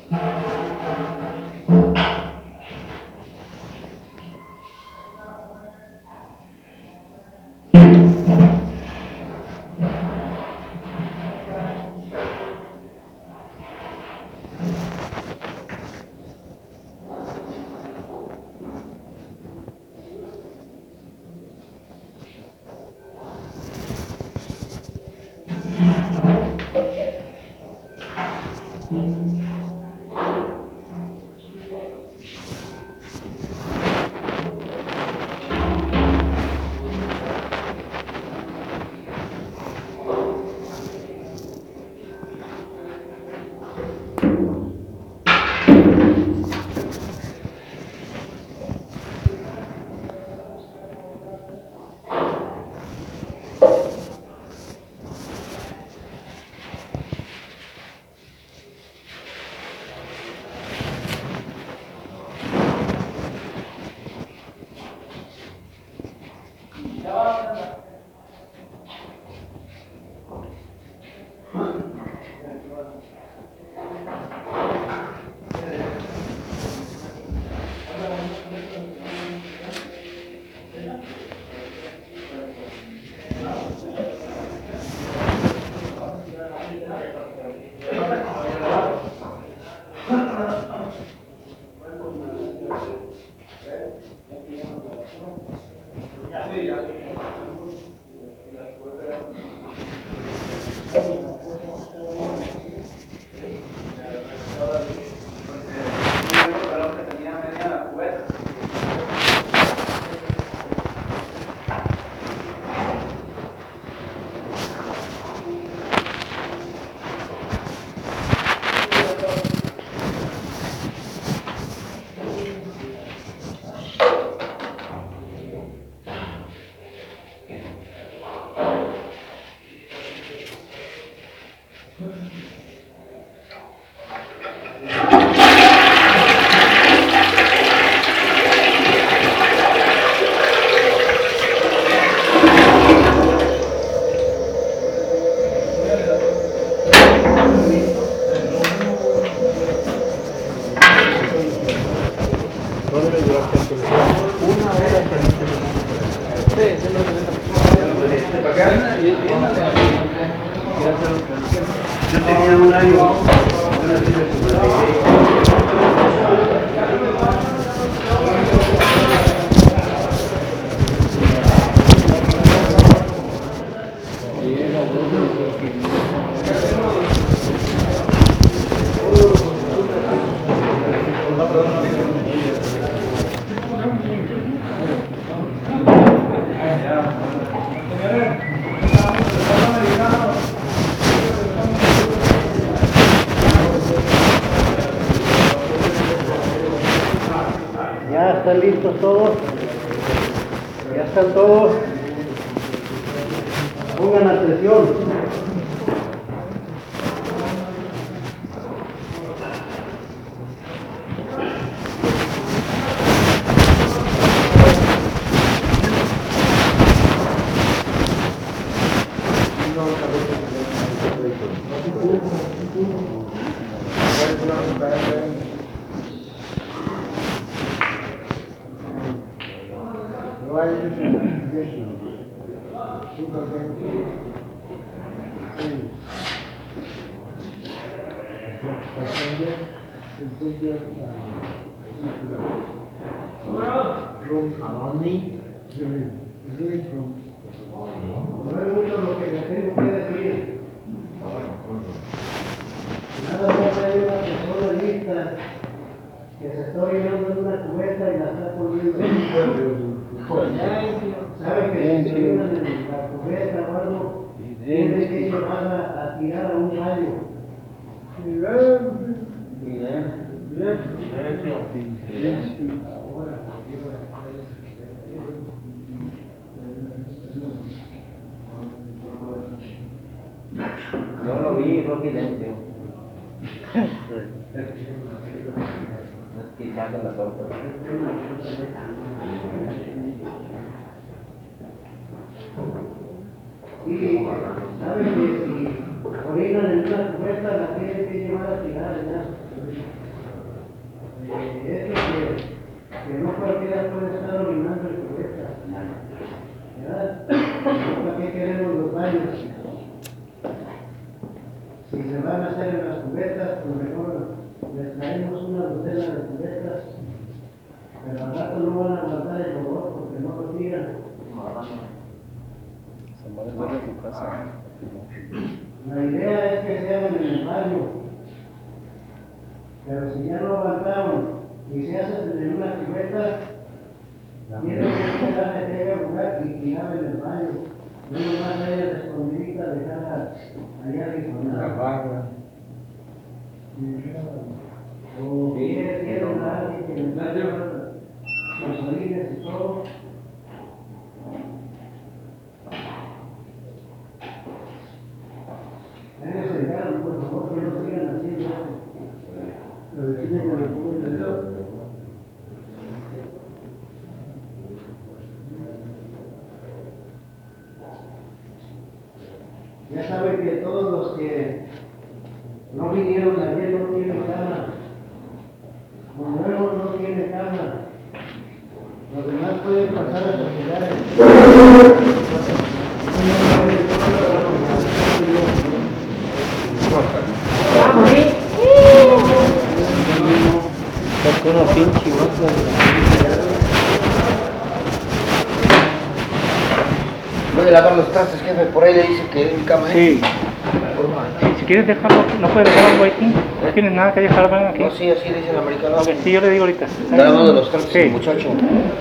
Yo tenía un año. Ya están listos todos. Ya están todos. Pongan atención. Que se está llenando en una cubeta y la está poniendo. ¿Sabe que si se llenan en la cubeta o algo, tiene que llevarla a tirar a un baño? Yo lo vi, Rocky Dente. Quitando la torta. Y saben que si orinan en una cubeta la tienen que llevar a tirar allá. a hacer en las cubetas, pues mejor les traemos una docena de cubetas, pero al rato no van a aguantar el olor porque no lo tiran. La idea es que se hagan en el baño, pero si ya no aguantaron y se hacen en una cubeta, tienen que esperar a que llegue el lugar y tirar en el baño. No nomás haya la escondidita, dejarla allá disponible. La barra. O quieren a alguien que les vaya los orines y todo. Ellos se dejaron, por favor, que no sigan haciendo eso. Lo deciden con el público de Dios. Ya saben que todos los que no vinieron ayer no tienen cama. Los nuevos no tienen cama. Los demás pueden pasar a propiedades. Sacó una pinche vaca. Puede lavar los trastes, jefe, por ahí le dice que hay cama. Sí. Si quieres dejarlo, no puedes dejar algo aquí. No tienes nada que dejar aquí. No, sí, así dice el americano. Ok, sí, yo le digo ahorita. Está lavando los trastes, Sí. el muchacho.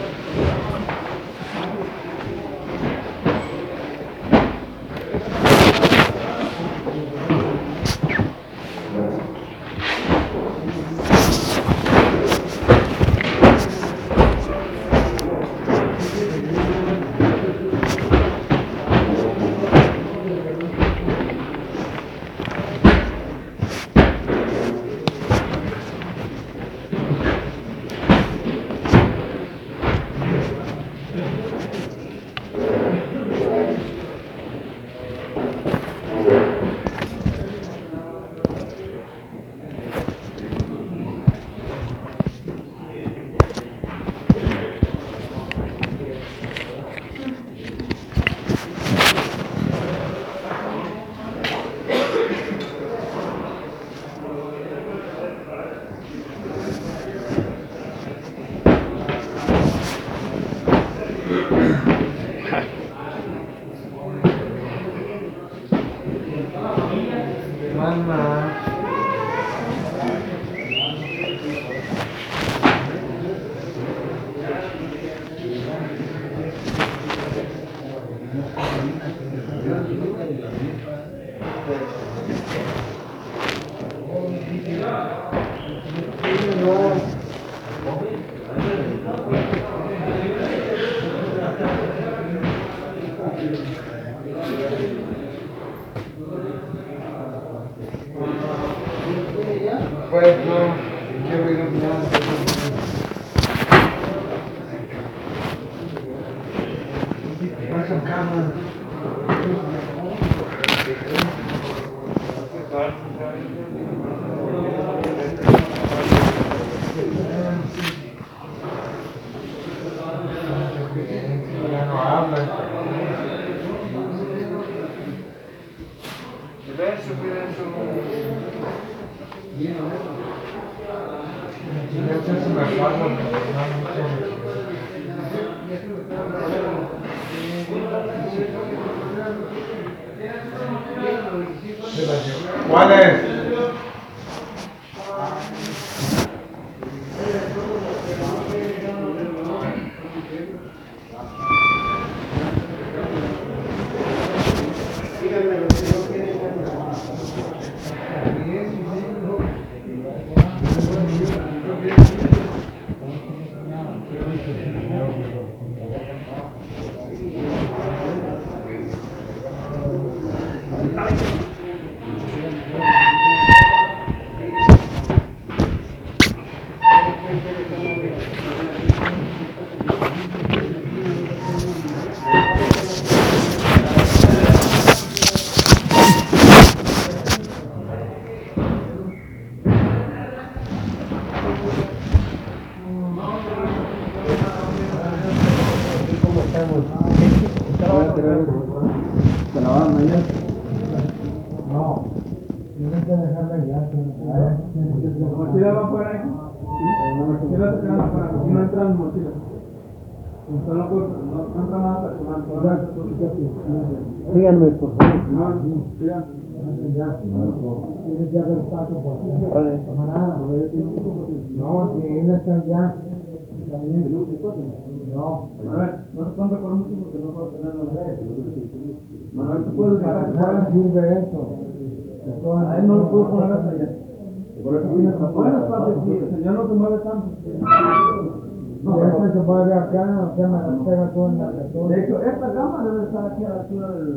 ¿Cuál es? No, tienes que dejar mochila va afuera, hijo. La mochila se queda afuera, aquí no entran mochilas. Solo no entra nada personal. Síganme, por favor. No, sigan. Tienes que haber paso por aquí. Vale. Camarada, no, si él está allá. También. No. Manuel, no se ponga por mucho porque no puedo tener los dedos. Manuel, tú puedes dejar que Nada sirve eso. a él no lo puedo poner hasta allá. Por eso tienes razón. Bueno, padre, si el señor no se mueve tanto. No, este se mueve acá, o sea, me la pega todo en la persona. De hecho, esta gama debe estar aquí a la altura del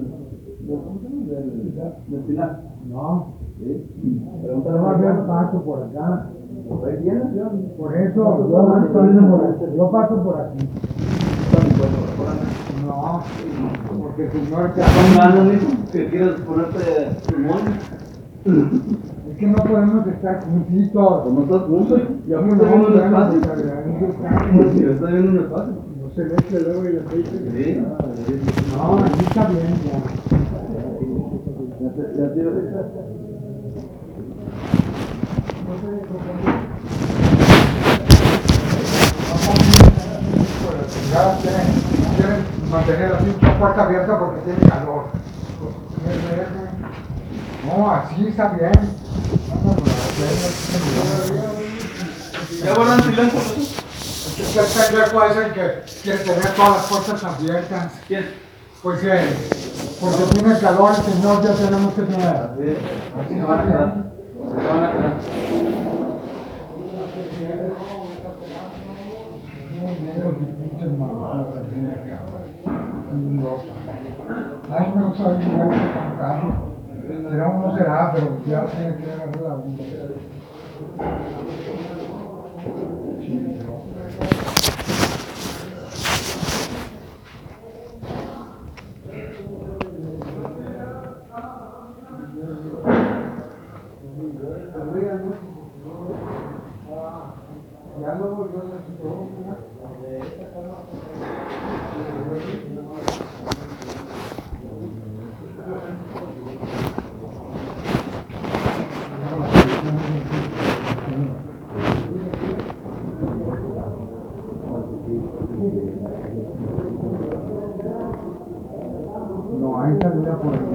pilar. No. Sí. Pero no va a haber paso por acá. Ahí viene, ¿sí? Por eso, yo paso por aquí. No, porque si no es que Son ganas, mijo, que quieres ponerte pulmón. es que no podemos estar juntitos. Como estás junto, ya me No, estoy viendo un espacio. no, Si me estoy viendo un espacio. no se ve que luego el aceite. Sí. No, aquí está bien ya. Ya te Quieren mantener así la puerta abierta porque tiene calor. No, así está bien. ¿Ya guardan silencio? Es que el pendejo es el que quiere tener todas las puertas abiertas. ¿Quién? Pues porque tiene calor el señor, ya tenemos que tener. Así se van a quedar. Se van a quedar. Ay, me gusta jugar con carro. Será uno será, pero ya tiene que agarrar la bunda. Ya luego yo no hay salida por aquí,